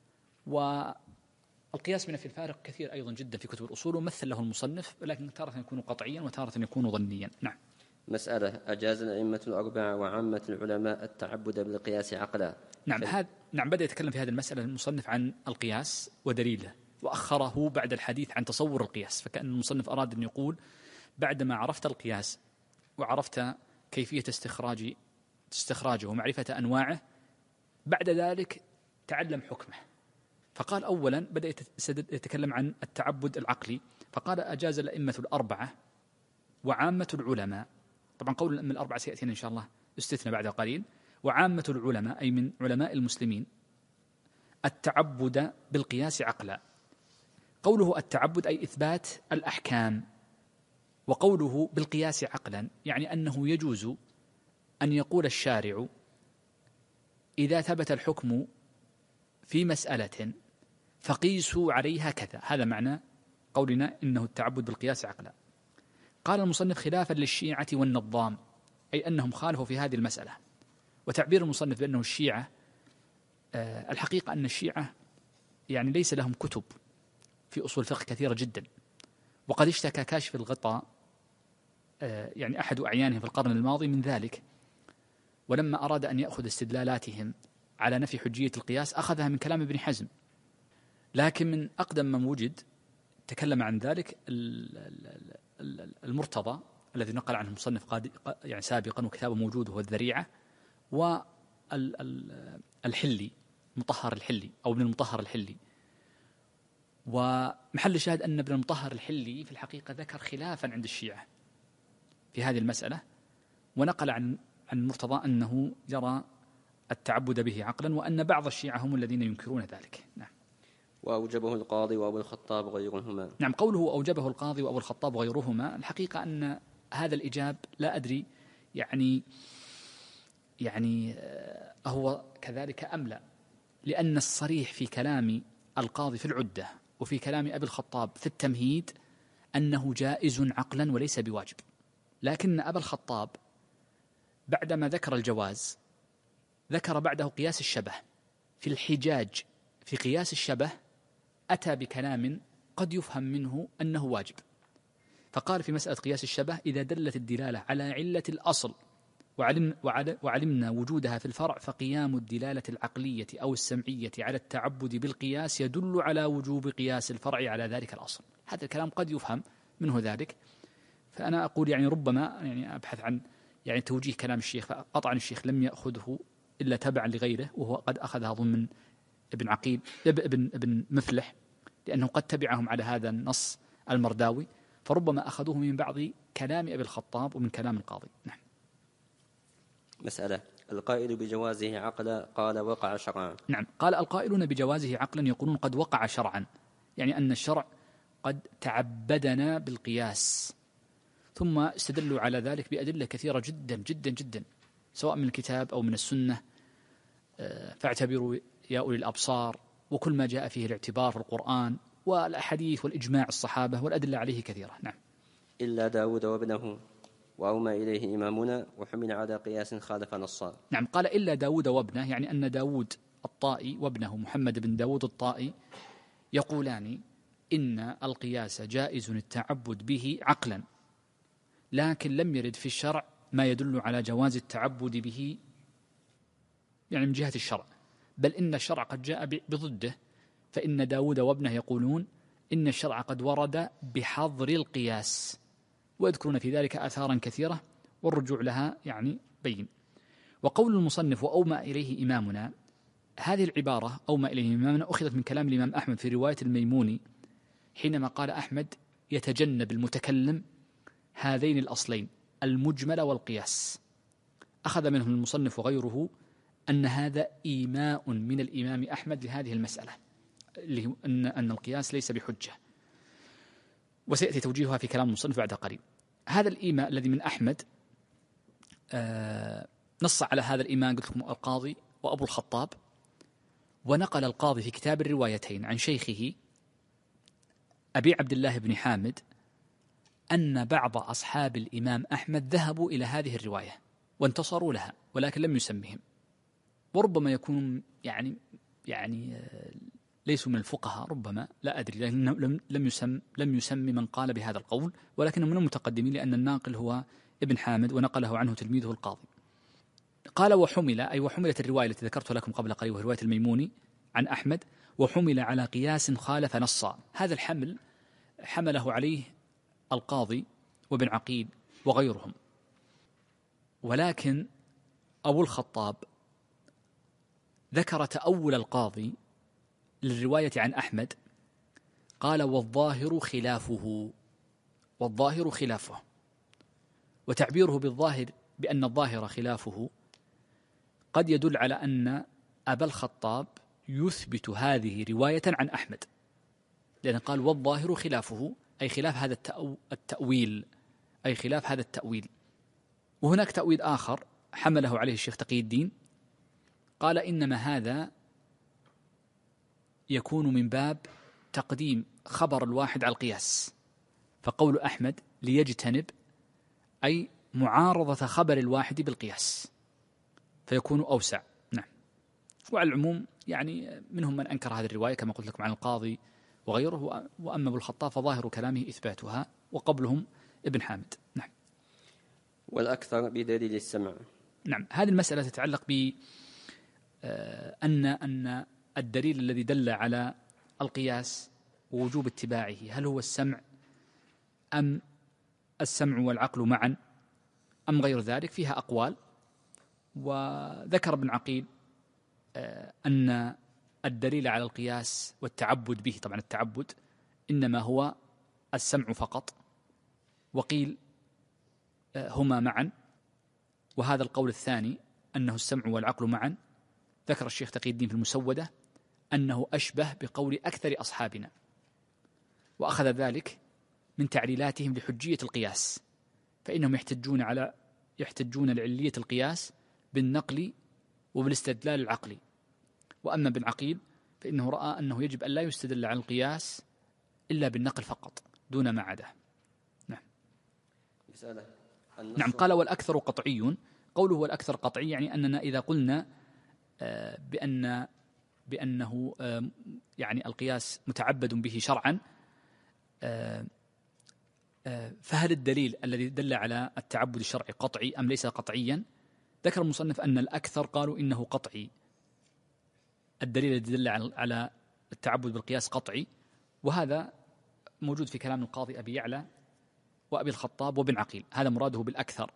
S2: والقياس بنفي الفارق كثير أيضا جدا في كتب الأصول، ومثل له المصنف، ولكن تارة يكون قطعيا وتارة يكون ظنيا. نعم.
S1: مسألة: أجاز الأئمة الأربعة وعامة العلماء التعبد بالقياس عقلا.
S2: نعم، بدأ يتكلم في هذه المسألة المصنف عن القياس ودليله، وأخره بعد الحديث عن تصور القياس، فكأن المصنف أراد أن يقول بعدما عرفت القياس وعرفت كيفية استخراجه ومعرفة أنواعه، بعد ذلك تعلم حكمه. فقال أولا بدأ يتكلم عن التعبد العقلي، فقال أجاز الأئمة الأربعة وعامة العلماء. طبعا قول الأئمة الأربعة سيأتينا إن شاء الله استثنى بعد قليل. وعامة العلماء أي من علماء المسلمين التعبد بالقياس عقلا. قوله التعبد أي إثبات الأحكام، وقوله بالقياس عقلا يعني أنه يجوز أن يقول الشارع إذا ثبت الحكم في مسألة فقيسوا عليها كذا، هذا معنى قولنا إنه التعبد بالقياس عقلا. قال المصنف خلافا للشيعة والنظام، أي أنهم خالفوا في هذه المسألة. وتعبير المصنف بأنه الشيعة، الحقيقة أن الشيعة يعني ليس لهم كتب في أصول الفقه كثيرة جدا، وقد اشتكى كاشف الغطاء يعني أحد أعيانهم في القرن الماضي من ذلك، ولما أراد أن يأخذ استدلالاتهم على نفي حجية القياس أخذها من كلام ابن حزم. لكن من أقدم من وجد تكلم عن ذلك المرتضى الذي نقل عنه المصنف يعني سابقا وكتابه موجود هو الذريعة، والحلي مطهر الحلي أو ابن المطهر الحلي. ومحل الشاهد أن ابن المطهر الحلي في الحقيقة ذكر خلافا عند الشيعة في هذه المسألة، ونقل عن المرتضى أنه يرى التعبد به عقلا، وأن بعض الشيعة هم الذين ينكرون ذلك. نعم.
S1: وأوجبه القاضي وأبو الخطاب وغيرهما.
S2: نعم، قوله أوجبه القاضي وأبو الخطاب وغيرهما، الحقيقة أن هذا الإجاب لا أدري يعني هو كذلك أم لا، لأن الصريح في كلام القاضي في العدة وفي كلام أبي الخطاب في التمهيد أنه جائز عقلا وليس بواجب. لكن أبا الخطاب بعدما ذكر الجواز ذكر بعده قياس الشبه. في الحجاج في قياس الشبه أتى بكلام قد يفهم منه أنه واجب، فقال في مسألة قياس الشبه إذا دلت الدلالة على علة الأصل وعلمنا وجودها في الفرع فقيام الدلالة العقلية أو السمعية على التعبد بالقياس يدل على وجوب قياس الفرع على ذلك الأصل. هذا الكلام قد يفهم منه ذلك، فأنا أقول يعني ربما يعني أبحث عن يعني توجيه كلام الشيخ، فقطعا الشيخ لم يأخذه إلا تبعا لغيره، وهو قد أخذها ضمن ابن عقيل ابن مفلح، لأنه قد تبعهم على هذا النص المرداوي، فربما أخذوه من بعض كلام أبي الخطاب ومن كلام القاضي. نعم.
S1: مسألة: القائل بجوازه عقلا قال وقع شرعا.
S2: نعم، قال القائلون بجوازه عقلا يقولون قد وقع شرعا، يعني أن الشرع قد تعبدنا بالقياس، ثم استدلوا على ذلك بأدلة كثيرة جدا جدا جدا سواء من الكتاب أو من السنة، فاعتبروا يا أولي الأبصار، وكل ما جاء فيه الاعتبار في القرآن والأحاديث والإجماع الصحابة والأدلة عليه كثيرة. نعم.
S1: إلا داود وابنه وأومى إليه إمامنا وحمل على قياس خالف نصا.
S2: نعم، قال إلا داود وابنه، يعني أن داود الطائي وابنه محمد بن داود الطائي يقولان إن القياس جائز التعبد به عقلا، لكن لم يرد في الشرع ما يدل على جواز التعبد به يعني من جهة الشرع، بل إن الشرع قد جاء بضده. فإن داود وابنه يقولون إن الشرع قد ورد بحظر القياس، ويذكرون في ذلك آثارا كثيرة والرجوع لها يعني بين. وقول المصنف وأومأ إليه إمامنا، هذه العبارة أومأ إليه إمامنا أخذت من كلام الإمام أحمد في رواية الميموني حينما قال أحمد يتجنب المتكلم هذين الأصلين المجمل والقياس. أخذ منهم المصنف وغيره أن هذا إيماء من الإمام أحمد لهذه المسألة، أن القياس ليس بحجة، وسيأتي توجيهها في كلام المصنف بعد قريب. هذا الإيماء الذي من أحمد نص على هذا الإيماء قلت لكم القاضي وأبو الخطاب، ونقل القاضي في كتاب الروايتين عن شيخه أبي عبد الله بن حامد أن بعض أصحاب الإمام أحمد ذهبوا إلى هذه الرواية وانتصروا لها، ولكن لم يسمهم، وربما يكون يعني ليسوا من الفقهاء، ربما لا أدري، لأنه لم يسم من قال بهذا القول، ولكنه من المتقدمين، لأن الناقل هو ابن حامد ونقله عنه تلميذه القاضي. قال وحملت الرواية التي ذكرت لكم قبل قليل وهي رواية الميموني عن أحمد، وحمل على قياس خالف نصا. هذا الحمل حمله عليه القاضي وابن عقيل وغيرهم، ولكن أبو الخطاب ذكر تأول القاضي للرواية عن أحمد، قال والظاهر خلافه، وتعبيره بالظاهر بأن الظاهر خلافه قد يدل على أن أبا الخطاب يثبت هذه رواية عن أحمد، لأن قال والظاهر خلافه أي خلاف هذا التأويل، وهناك تأويل آخر حمله عليه الشيخ تقي الدين، قال إنما هذا يكون من باب تقديم خبر الواحد على القياس، فقول أحمد ليجتنب أي معارضة خبر الواحد بالقياس فيكون أوسع. نعم. وعلى العموم يعني منهم من أنكر هذه الرواية كما قلت لكم عن القاضي وغيره، وأما ابو الخطاب فظاهر كلامه إثباتها، وقبلهم ابن حامد. نعم.
S1: والأكثر بدليل السمع.
S2: نعم. هذه المسألة تتعلق ب أن الدليل الذي دل على القياس ووجوب اتباعه هل هو السمع أم السمع والعقل معا أم غير ذلك، فيها أقوال. وذكر ابن عقيل أن الدليل على القياس والتعبد به، طبعا التعبد إنما هو السمع فقط، وقيل هما معا، وهذا القول الثاني أنه السمع والعقل معا ذكر الشيخ تقي الدين في المسودة أنه أشبه بقول أكثر أصحابنا، وأخذ ذلك من تعليلاتهم لحجية القياس، فإنهم يحتجون لعلية القياس بالنقل وبالاستدلال العقلي. وأما ابن عقيل فإنه رأى أنه يجب أن لا يستدل على القياس إلا بالنقل فقط دون ما عدا. نعم. نعم. قال والأكثر قطعي. قوله والأكثر قطعي يعني أننا إذا قلنا بأنه يعني القياس متعبد به شرعا، فهل الدليل الذي دل على التعبد الشرعي قطعي أم ليس قطعيا؟ ذكر المصنف أن الأكثر قالوا إنه قطعي، الدليل الذي دل على التعبد بالقياس قطعي، وهذا موجود في كلام القاضي أبي يعلى وأبي الخطاب وابن عقيل، هذا مراده بالأكثر.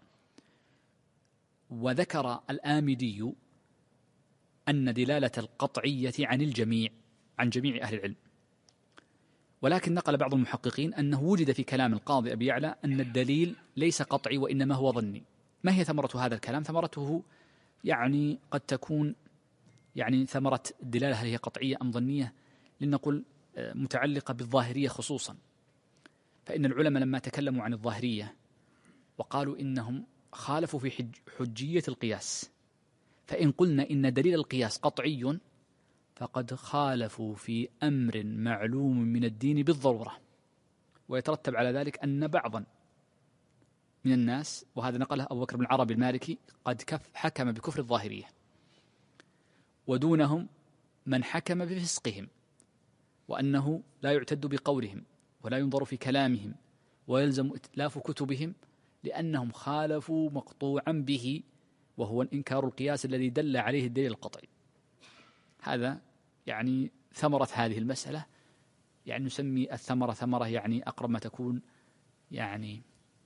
S2: وذكر الآمدي أن دلالة القطعية عن جميع أهل العلم، ولكن نقل بعض المحققين أنه وجد في كلام القاضي أبي يعلى أن الدليل ليس قطعي وإنما هو ظني. ما هي ثمرة هذا الكلام؟ ثمرته يعني قد تكون يعني ثمرة الدلالة هل هي قطعية أم ظنية، لنقول متعلقة بالظاهرية خصوصا، فإن العلماء لما تكلموا عن الظاهرية وقالوا إنهم خالفوا في حجية القياس، فإن قلنا إن دليل القياس قطعي فقد خالفوا في أمر معلوم من الدين بالضرورة، ويترتب على ذلك أن بعضا من الناس، وهذا نقله أبو بكر بن العربي المالكي، قد حكم بكفر الظاهرية، ودونهم من حكم بفسقهم، وأنه لا يعتد بقولهم ولا ينظر في كلامهم ويلزم إتلاف كتبهم لأنهم خالفوا مقطوعا به، وهو إنكار القياس الذي دل عليه الدليل القطعي. هذا يعني ثمرة هذه المسألة، يعني نسمي الثمرة ثمرة يعني أقرب ما تكون يعني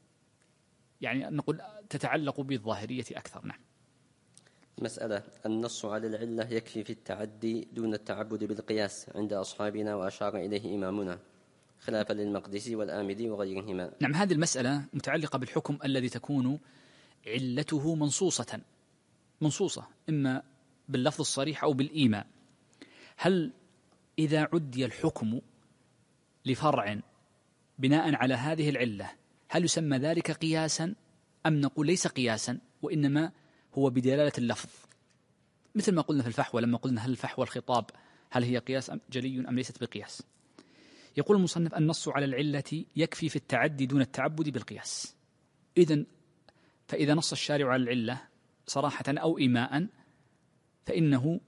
S2: نقول تتعلق بالظاهرية أكثر. نعم.
S1: مسألة: النص على العلة يكفي في التعدي دون التعبد بالقياس عند أصحابنا، وأشار إليه إمامنا خلافا للمقدسي والآمدي وغيرهما.
S2: نعم، هذه المسألة متعلقة بالحكم الذي تكون علته منصوصة إما باللفظ الصريح أو بالإيماء. هل إذا عدي الحكم لفرع بناء على هذه العلة هل يسمى ذلك قياسا أم نقول ليس قياسا وإنما هو بدلالة اللفظ، مثل ما قلنا في الفحوى لما قلنا هل الفحوى الخطاب هل هي قياس جلي أم ليست بقياس؟ يقول المصنف: النص على العلة يكفي في التعدي دون التعبد بالقياس. فإذا نص الشارع على العلة صراحة أو إيماء فإنه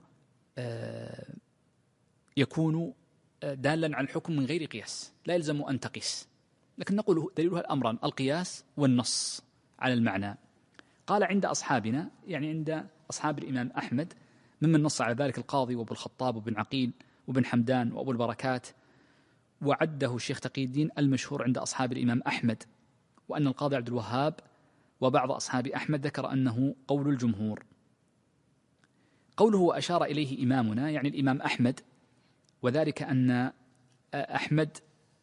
S2: يكون دالا على الحكم من غير قياس، لا يلزم أن تقيس، لكن نقول دليلها الأمران: القياس والنص على المعنى. قال عند أصحابنا، يعني عند أصحاب الإمام أحمد، ممن نص على ذلك القاضي وابو الخطاب وابن عقيل وابن حمدان وابو البركات، وعده الشيخ تقي الدين المشهور عند أصحاب الإمام أحمد، وأن القاضي عبد الوهاب وبعض أصحاب أحمد ذكر أنه قول الجمهور. قوله وأشار إليه إمامنا يعني الإمام أحمد، وذلك أن أحمد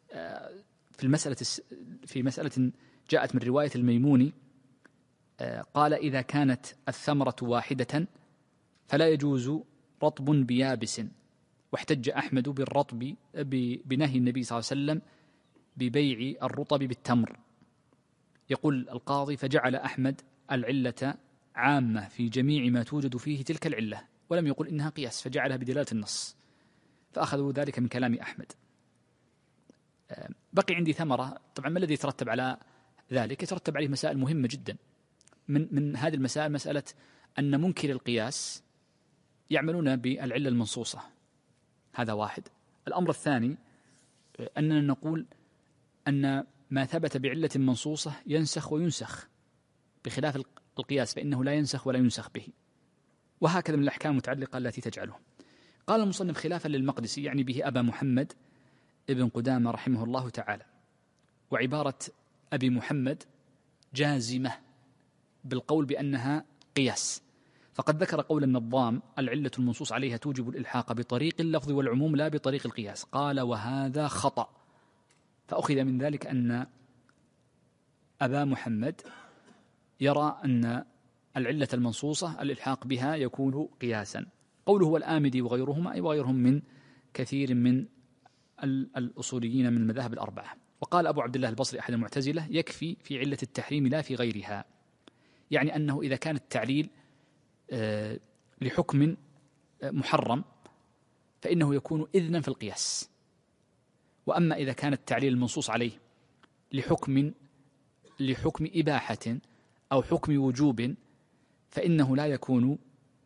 S2: في مسألة جاءت من رواية الميموني قال: إذا كانت الثمرة واحدة فلا يجوز رطب بيابس، واحتج أحمد بالرطب بنهي النبي صلى الله عليه وسلم ببيع الرطب بالتمر. يقول القاضي: فجعل أحمد العلة عامة في جميع ما توجد فيه تلك العلة، ولم يقل إنها قياس، فجعلها بدلالة النص، فأخذوا ذلك من كلام أحمد. بقي عندي ثمرة. طبعا ما الذي يترتب على ذلك؟ يترتب عليه مسائل مهمة جدا. من هذه المسائل مسألة أن منكر القياس يعملون بالعلة المنصوصة، هذا واحد. الأمر الثاني أننا نقول أن ما ثبت بعلة منصوصة ينسخ وينسخ، بخلاف القياس فإنه لا ينسخ ولا ينسخ به، وهكذا من الأحكام المتعلقة التي تجعله. قال المصنف خلافا للمقدسي، يعني به أبا محمد ابن قدامة رحمه الله تعالى، وعبارة أبي محمد جازمة بالقول بأنها قياس، فقد ذكر قول النظام: العلة المنصوص عليها توجب الإلحاق بطريق اللفظ والعموم لا بطريق القياس. قال: وهذا خطأ. فأخذ من ذلك أن أبا محمد يرى أن العلة المنصوصة الإلحاق بها يكون قياسا. قوله والآمدي وغيرهما أي وغيرهم من كثير من الأصوليين من المذاهب الأربعة. وقال أبو عبد الله البصري أحد المعتزلة: يكفي في علة التحريم لا في غيرها، يعني أنه إذا كان التعليل لحكم محرم فإنه يكون إذنا في القياس، وأما إذا كان التعليل المنصوص عليه لحكم إباحة أو حكم وجوب فإنه لا يكون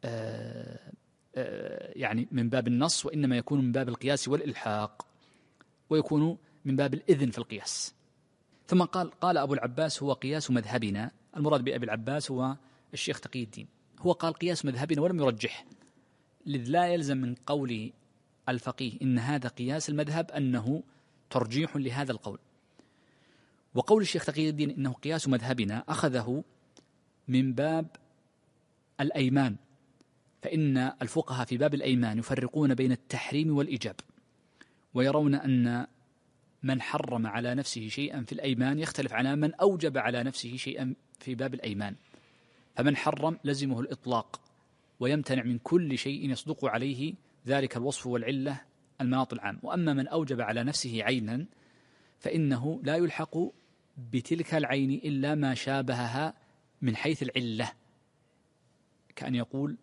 S2: يعني من باب النص، وإنما يكون من باب القياس والإلحاق، ويكون من باب الإذن في القياس. ثم قال أبو العباس: هو قياس مذهبنا. المراد بأبي العباس هو الشيخ تقي الدين. هو قال قياس مذهبنا ولم يرجح، لذ لا يلزم من قول الفقيه إن هذا قياس المذهب أنه ترجيح لهذا القول. وقول الشيخ تقي الدين إنه قياس مذهبنا أخذه من باب الأيمان، فإن الفقهاء في باب الأيمان يفرقون بين التحريم والإيجاب، ويرون أن من حرم على نفسه شيئا في الأيمان يختلف على من أوجب على نفسه شيئا في باب الأيمان. فمن حرم لزمه الإطلاق ويمتنع من كل شيء يصدق عليه ذلك الوصف والعلة المناط العام. وأما من أوجب على نفسه عينا فإنه لا يلحق بتلك العين إلا ما شابهها من حيث العلة، كأن يقول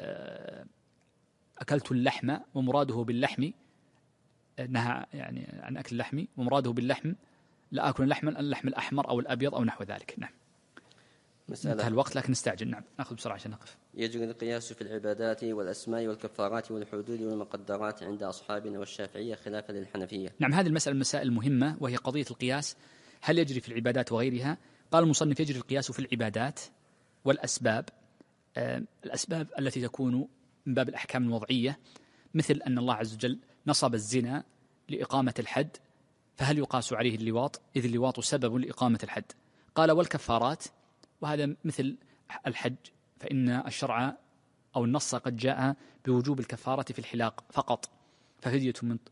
S2: أكلت اللحم ومراده باللحم، نهى يعني عن أكل اللحم ومراده باللحم لا أكل اللحم الأحمر أو الأبيض أو نحو ذلك. نعم. انتهى الوقت لكن نستعجل. نعم نأخذ بسرعة عشان نقف.
S1: يجري القياس في العبادات والأسماء والكفارات والحدود والمقدرات عند أصحابنا والشافعية خلافا للحنفية.
S2: نعم هذه المسألة مسائل مهمة، وهي قضية القياس هل يجري في العبادات وغيرها. قال المصنف يجري القياس في العبادات والأسباب، الأسباب التي تكون من باب الأحكام الوضعية، مثل أن الله عز وجل نصب الزنا لإقامة الحد، فهل يقاس عليه اللواط إذ اللواط سبب لإقامة الحد. قال والكفارات، وهذا مثل الحج، فإن الشرع أو النص قد جاء بوجوب الكفارة في الحلاق فقط، ففدية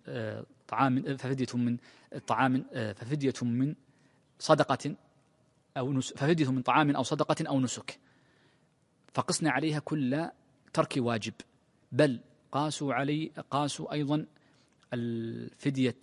S2: من صدقة ففدية من طعام أو صدقة أو نسك، فقسنا عليها كل ترك واجب، بل قاسوا أيضا الفدية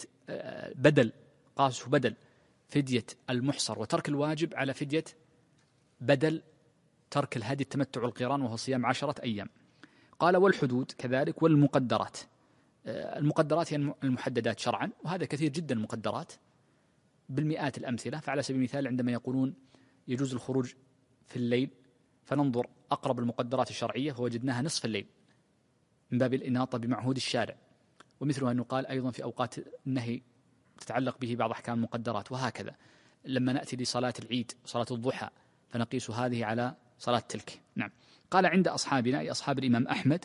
S2: قاسوا بدل فدية المحصر وترك الواجب على فدية بدل ترك الهدي التمتع القران وهو صيام 10 أيام. قال والحدود كذلك والمقدرات. المقدرات هي المحددات شرعا، وهذا كثير جدا المقدرات بالمئات الأمثلة. فعلى سبيل المثال عندما يقولون يجوز الخروج في الليل، فننظر أقرب المقدرات الشرعية فوجدناها نصف الليل من باب الإناطة بمعهود الشارع، ومثلها أن يقال أيضا في أوقات النهي تتعلق به بعض أحكام المقدرات. وهكذا لما نأتي لصلاة العيد صلاة الضحى فنقيس هذه على صلاة تلك. نعم. قال عند أصحابنا أي أصحاب الإمام أحمد،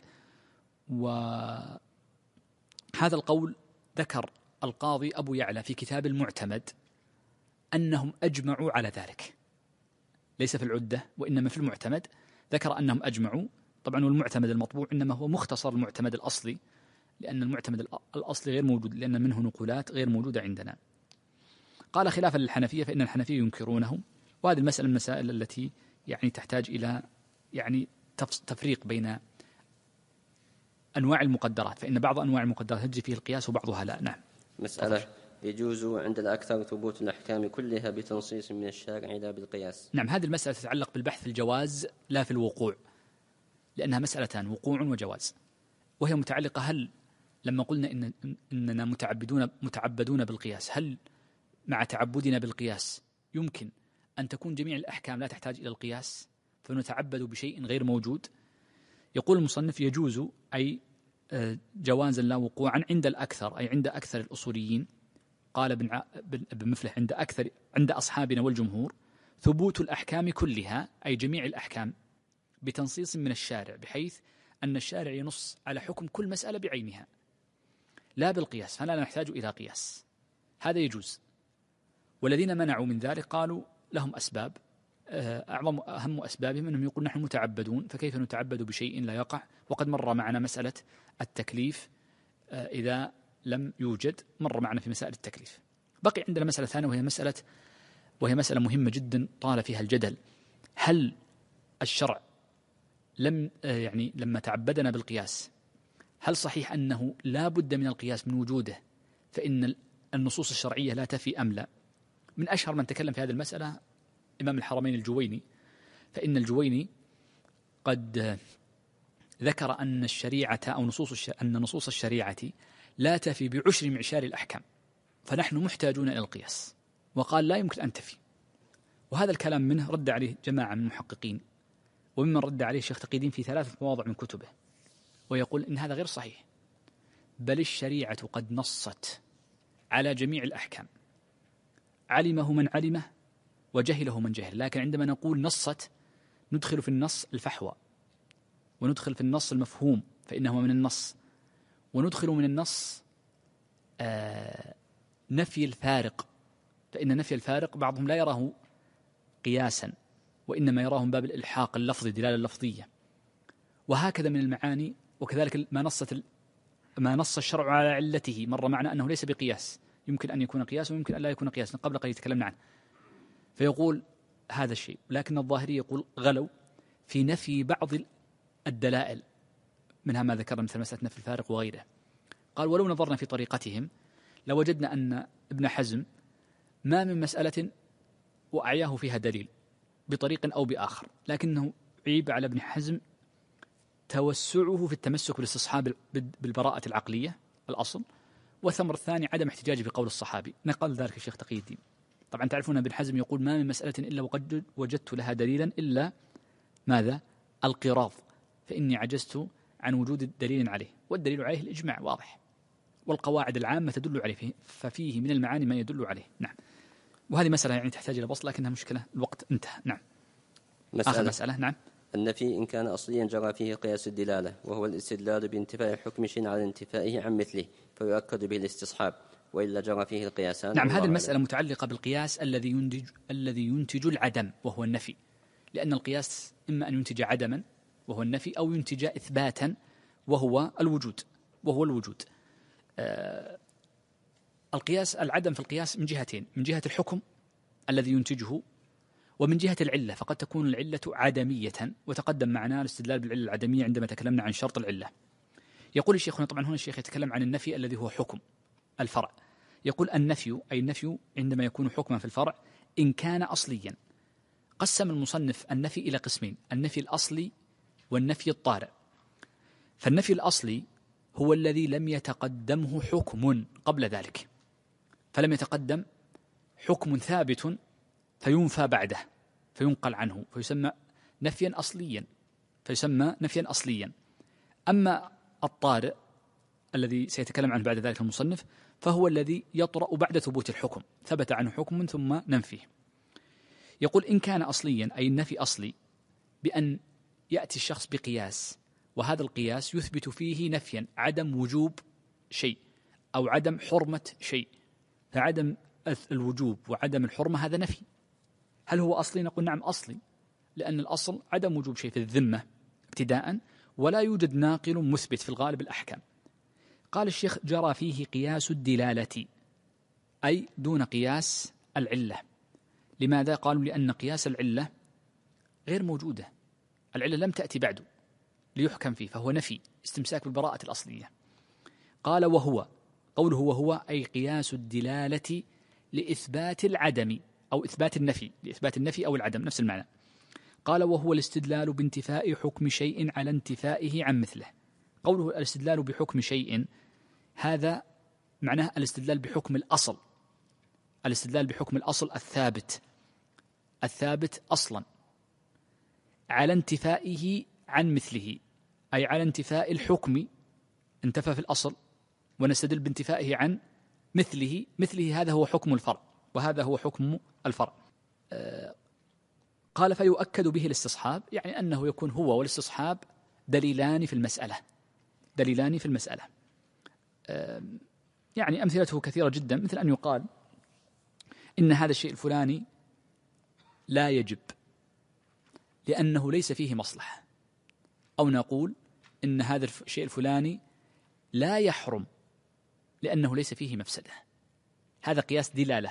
S2: وهذا القول ذكر القاضي أبو يعلى في كتاب المعتمد أنهم أجمعوا على ذلك، ليس في العدة وإنما في المعتمد ذكر أنهم أجمعوا. طبعا والمعتمد المطبوع إنما هو مختصر المعتمد الأصلي، لأن المعتمد الأصلي غير موجود، لأن منه نقولات غير موجودة عندنا. قال خلافا للحنفية فإن الحنفية ينكرونه، وهذه المسألة المسائل التي يعني تحتاج إلى يعني تفريق بين أنواع المقدرات، فإن بعض أنواع المقدرات تجري فيه القياس وبعضها لا. نعم.
S1: مسألة يجوز عند الأكثر ثبوت الأحكام كلها بتنصيص من الشارع لا بالقياس.
S2: نعم هذه المسألة تتعلق بالبحث في الجواز لا في الوقوع، لأنها مسألتان وقوع وجواز، وهي متعلقة هل لما قلنا إننا متعبدون بالقياس، هل مع تعبدنا بالقياس يمكن أن تكون جميع الأحكام لا تحتاج إلى القياس فنتعبد بشيء غير موجود؟ يقول المصنف يجوز أي جوازا لا وقوعا عند الأكثر، أي عند أكثر الأصوليين. قال ابن مفلح عند أصحابنا والجمهور ثبوت الأحكام كلها أي جميع الأحكام بتنصيص من الشارع، بحيث أن الشارع ينص على حكم كل مسألة بعينها لا بالقياس، فلا نحتاج إلى قياس. هذا يجوز. والذين منعوا من ذلك قالوا لهم أسباب، أهم أسبابهم أنهم يقول نحن متعبدون، فكيف نتعبد بشيء لا يقع؟ وقد مر معنا مسألة التكليف إذا لم يوجد، مر معنا في مسائل التكليف. بقي عندنا مسألة ثانية وهي مسألة مهمة جدا طال فيها الجدل. هل الشرع لما تعبدنا بالقياس هل صحيح أنه لا بد من القياس من وجوده، فإن النصوص الشرعية لا تفي أم لا؟ من أشهر من تكلم في هذه المسألة إمام الحرمين الجويني، فإن الجويني قد ذكر أن الشريعة أو نصوص الشريعة لا تفي بعشر معشار الأحكام، فنحن محتاجون إلى القياس، وقال لا يمكن أن تفي. وهذا الكلام منه رد عليه جماعة من المحققين، وممن رد عليه الشيخ تقي الدين في 3 مواضع من كتبه، ويقول إن هذا غير صحيح، بل الشريعة قد نصت على جميع الأحكام، علمه من علمه وجهله من جهل. لكن عندما نقول نصت ندخل في النص الفحوى، وندخل في النص المفهوم فإنه من النص، وندخل من النص نفي الفارق، فإن نفي الفارق بعضهم لا يراه قياسا وإنما يراه من باب الإلحاق اللفظي، دلالة اللفظية. وهكذا من المعاني. وكذلك ما نص الشرع على علته مر معنا أنه ليس بقياس، يمكن أن يكون قياس ويمكن أن لا يكون قياس، قبل قليل تكلمنا عنه. فيقول هذا الشيء، لكن الظاهري يقول غلوا في نفي بعض الدلائل، منها ما ذكرنا مثل مسألة نفي الفارق وغيره. قال ولو نظرنا في طريقتهم لوجدنا أن ابن حزم ما من مسألة وأعياه فيها دليل بطريق أو بآخر، لكنه عيب على ابن حزم توسعه في التمسك بالاستصحاب بالبراءة العقلية الأصل، والثمر الثاني عدم احتجاجه بقول الصحابي، نقل ذلك الشيخ تقي الدين. طبعا تعرفون ابن حزم يقول ما من مسألة إلا وقد وجدت لها دليلا إلا ماذا؟ القراض، فإني عجزت عن وجود دليل عليه، والدليل عليه الإجماع واضح، والقواعد العامة تدل عليه، ففيه من المعاني ما يدل عليه. نعم. وهذه مسألة يعني تحتاج إلى بسط، لكنها مشكلة الوقت انتهى. نعم. آخر مسألة. نعم.
S1: النفي إن كان أصليا جرى فيه قياس الدلالة، وهو الاستدلال بانتفاء حكم شيء على انتفائه عن مثله، فيؤكد به الاستصحاب، وإلا جرى فيه القياسان.
S2: نعم. هذه المسألة متعلقة بالقياس الذي ينتج العدم وهو النفي، لأن القياس إما أن ينتج عدما وهو النفي، أو ينتج إثباتا وهو الوجود. القياس العدم في القياس من جهتين: من جهة الحكم الذي ينتجه، ومن جهة العلة، فقد تكون العلة عدمية، وتقدم معنا الاستدلال بالعلة العدمية عندما تكلمنا عن شرط العلة. يقول الشيخ هنا، طبعا هنا الشيخ يتكلم عن النفي الذي هو حكم الفرع. يقول النفي، أي النفي عندما يكون حكما في الفرع إن كان أصليا. قسم المصنف النفي إلى قسمين: النفي الأصلي والنفي الطارئ. فالنفي الأصلي هو الذي لم يتقدمه حكم قبل ذلك، فلم يتقدم حكم ثابت فينفى بعده فينقل عنه، فيسمى نفيا أصليا. أما الطارئ الذي سيتكلم عنه بعد ذلك المصنف، فهو الذي يطرأ بعد ثبوت الحكم، ثبت عنه حكم ثم ننفيه. يقول إن كان أصليا، أي النفي أصلي بأن يأتي الشخص بقياس، وهذا القياس يثبت فيه نفيا عدم وجوب شيء أو عدم حرمة شيء، فعدم الوجوب وعدم الحرمة هذا نفي. هل هو أصلي؟ نقول نعم أصلي، لأن الأصل عدم وجوب شيء في الذمة ابتداء، ولا يوجد ناقل مثبت في الغالب الأحكام. قال الشيخ جرى فيه قياس الدلالة، أي دون قياس العلة. لماذا؟ قالوا لأن قياس العلة غير موجودة، العلة لم تأتي بعد ليحكم فيه، فهو نفي، استمساك بالبراءة الأصلية. قال وهو، قوله وهو أي قياس الدلالة لإثبات العدم أو إثبات النفي، لإثبات النفي أو العدم نفس المعنى. قال وهو الاستدلال بانتفاء حكم شيء على انتفائه عن مثله. قوله الاستدلال بحكم شيء، هذا معناه الاستدلال بحكم الأصل، الاستدلال بحكم الأصل الثابت أصلا على انتفائه عن مثله، أي على انتفاء الحكم، انتفى في الأصل ونستدل بانتفائه عن مثله هذا هو حكم الفرع، وهذا هو حكم الفرع. قال فيؤكد به الاستصحاب، يعني أنه يكون هو والاستصحاب دليلان في المسألة. يعني أمثلته كثيرة جدا، مثل أن يقال إن هذا الشيء الفلاني لا يجب لأنه ليس فيه مصلحة، أو نقول إن هذا الشيء الفلاني لا يحرم لأنه ليس فيه مفسدة. هذا قياس دلالة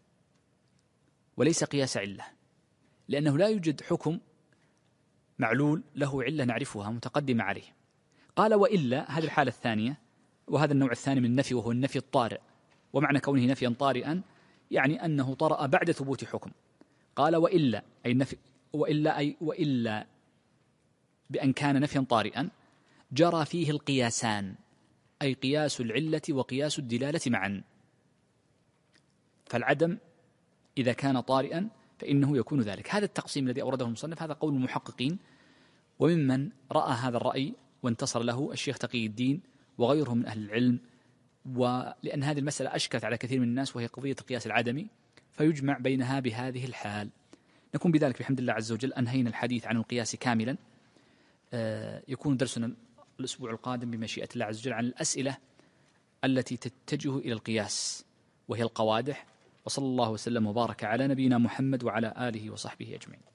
S2: وليس قياس علة، لأنه لا يوجد حكم معلول له علة نعرفها متقدمة عليه. قال وإلا، هذه الحالة الثانية، وهذا النوع الثاني من النفي، وهو النفي الطارئ، ومعنى كونه نفيا طارئا يعني أنه طرأ بعد ثبوت حكم. قال وإلا، أي النفي وإلا بأن كان نفيا طارئا جرى فيه القياسان، أي قياس العلة وقياس الدلالة معا. فالعدم إذا كان طارئا فإنه يكون ذلك. هذا التقسيم الذي أورده المصنف هذا قول المحققين، وممن رأى هذا الرأي وانتصر له الشيخ تقي الدين وغيره من أهل العلم، ولأن هذه المسألة أشكلت على كثير من الناس، وهي قضية القياس العدمي، فيجمع بينها بهذه الحال. نكون بذلك بحمد الله عز وجل أنهينا الحديث عن القياس كاملا. يكون درسنا الأسبوع القادم بمشيئة الله عز وجل عن الأسئلة التي تتجه إلى القياس، وهي القوادح. وصلى الله وسلم وبارك على نبينا محمد وعلى آله وصحبه أجمعين.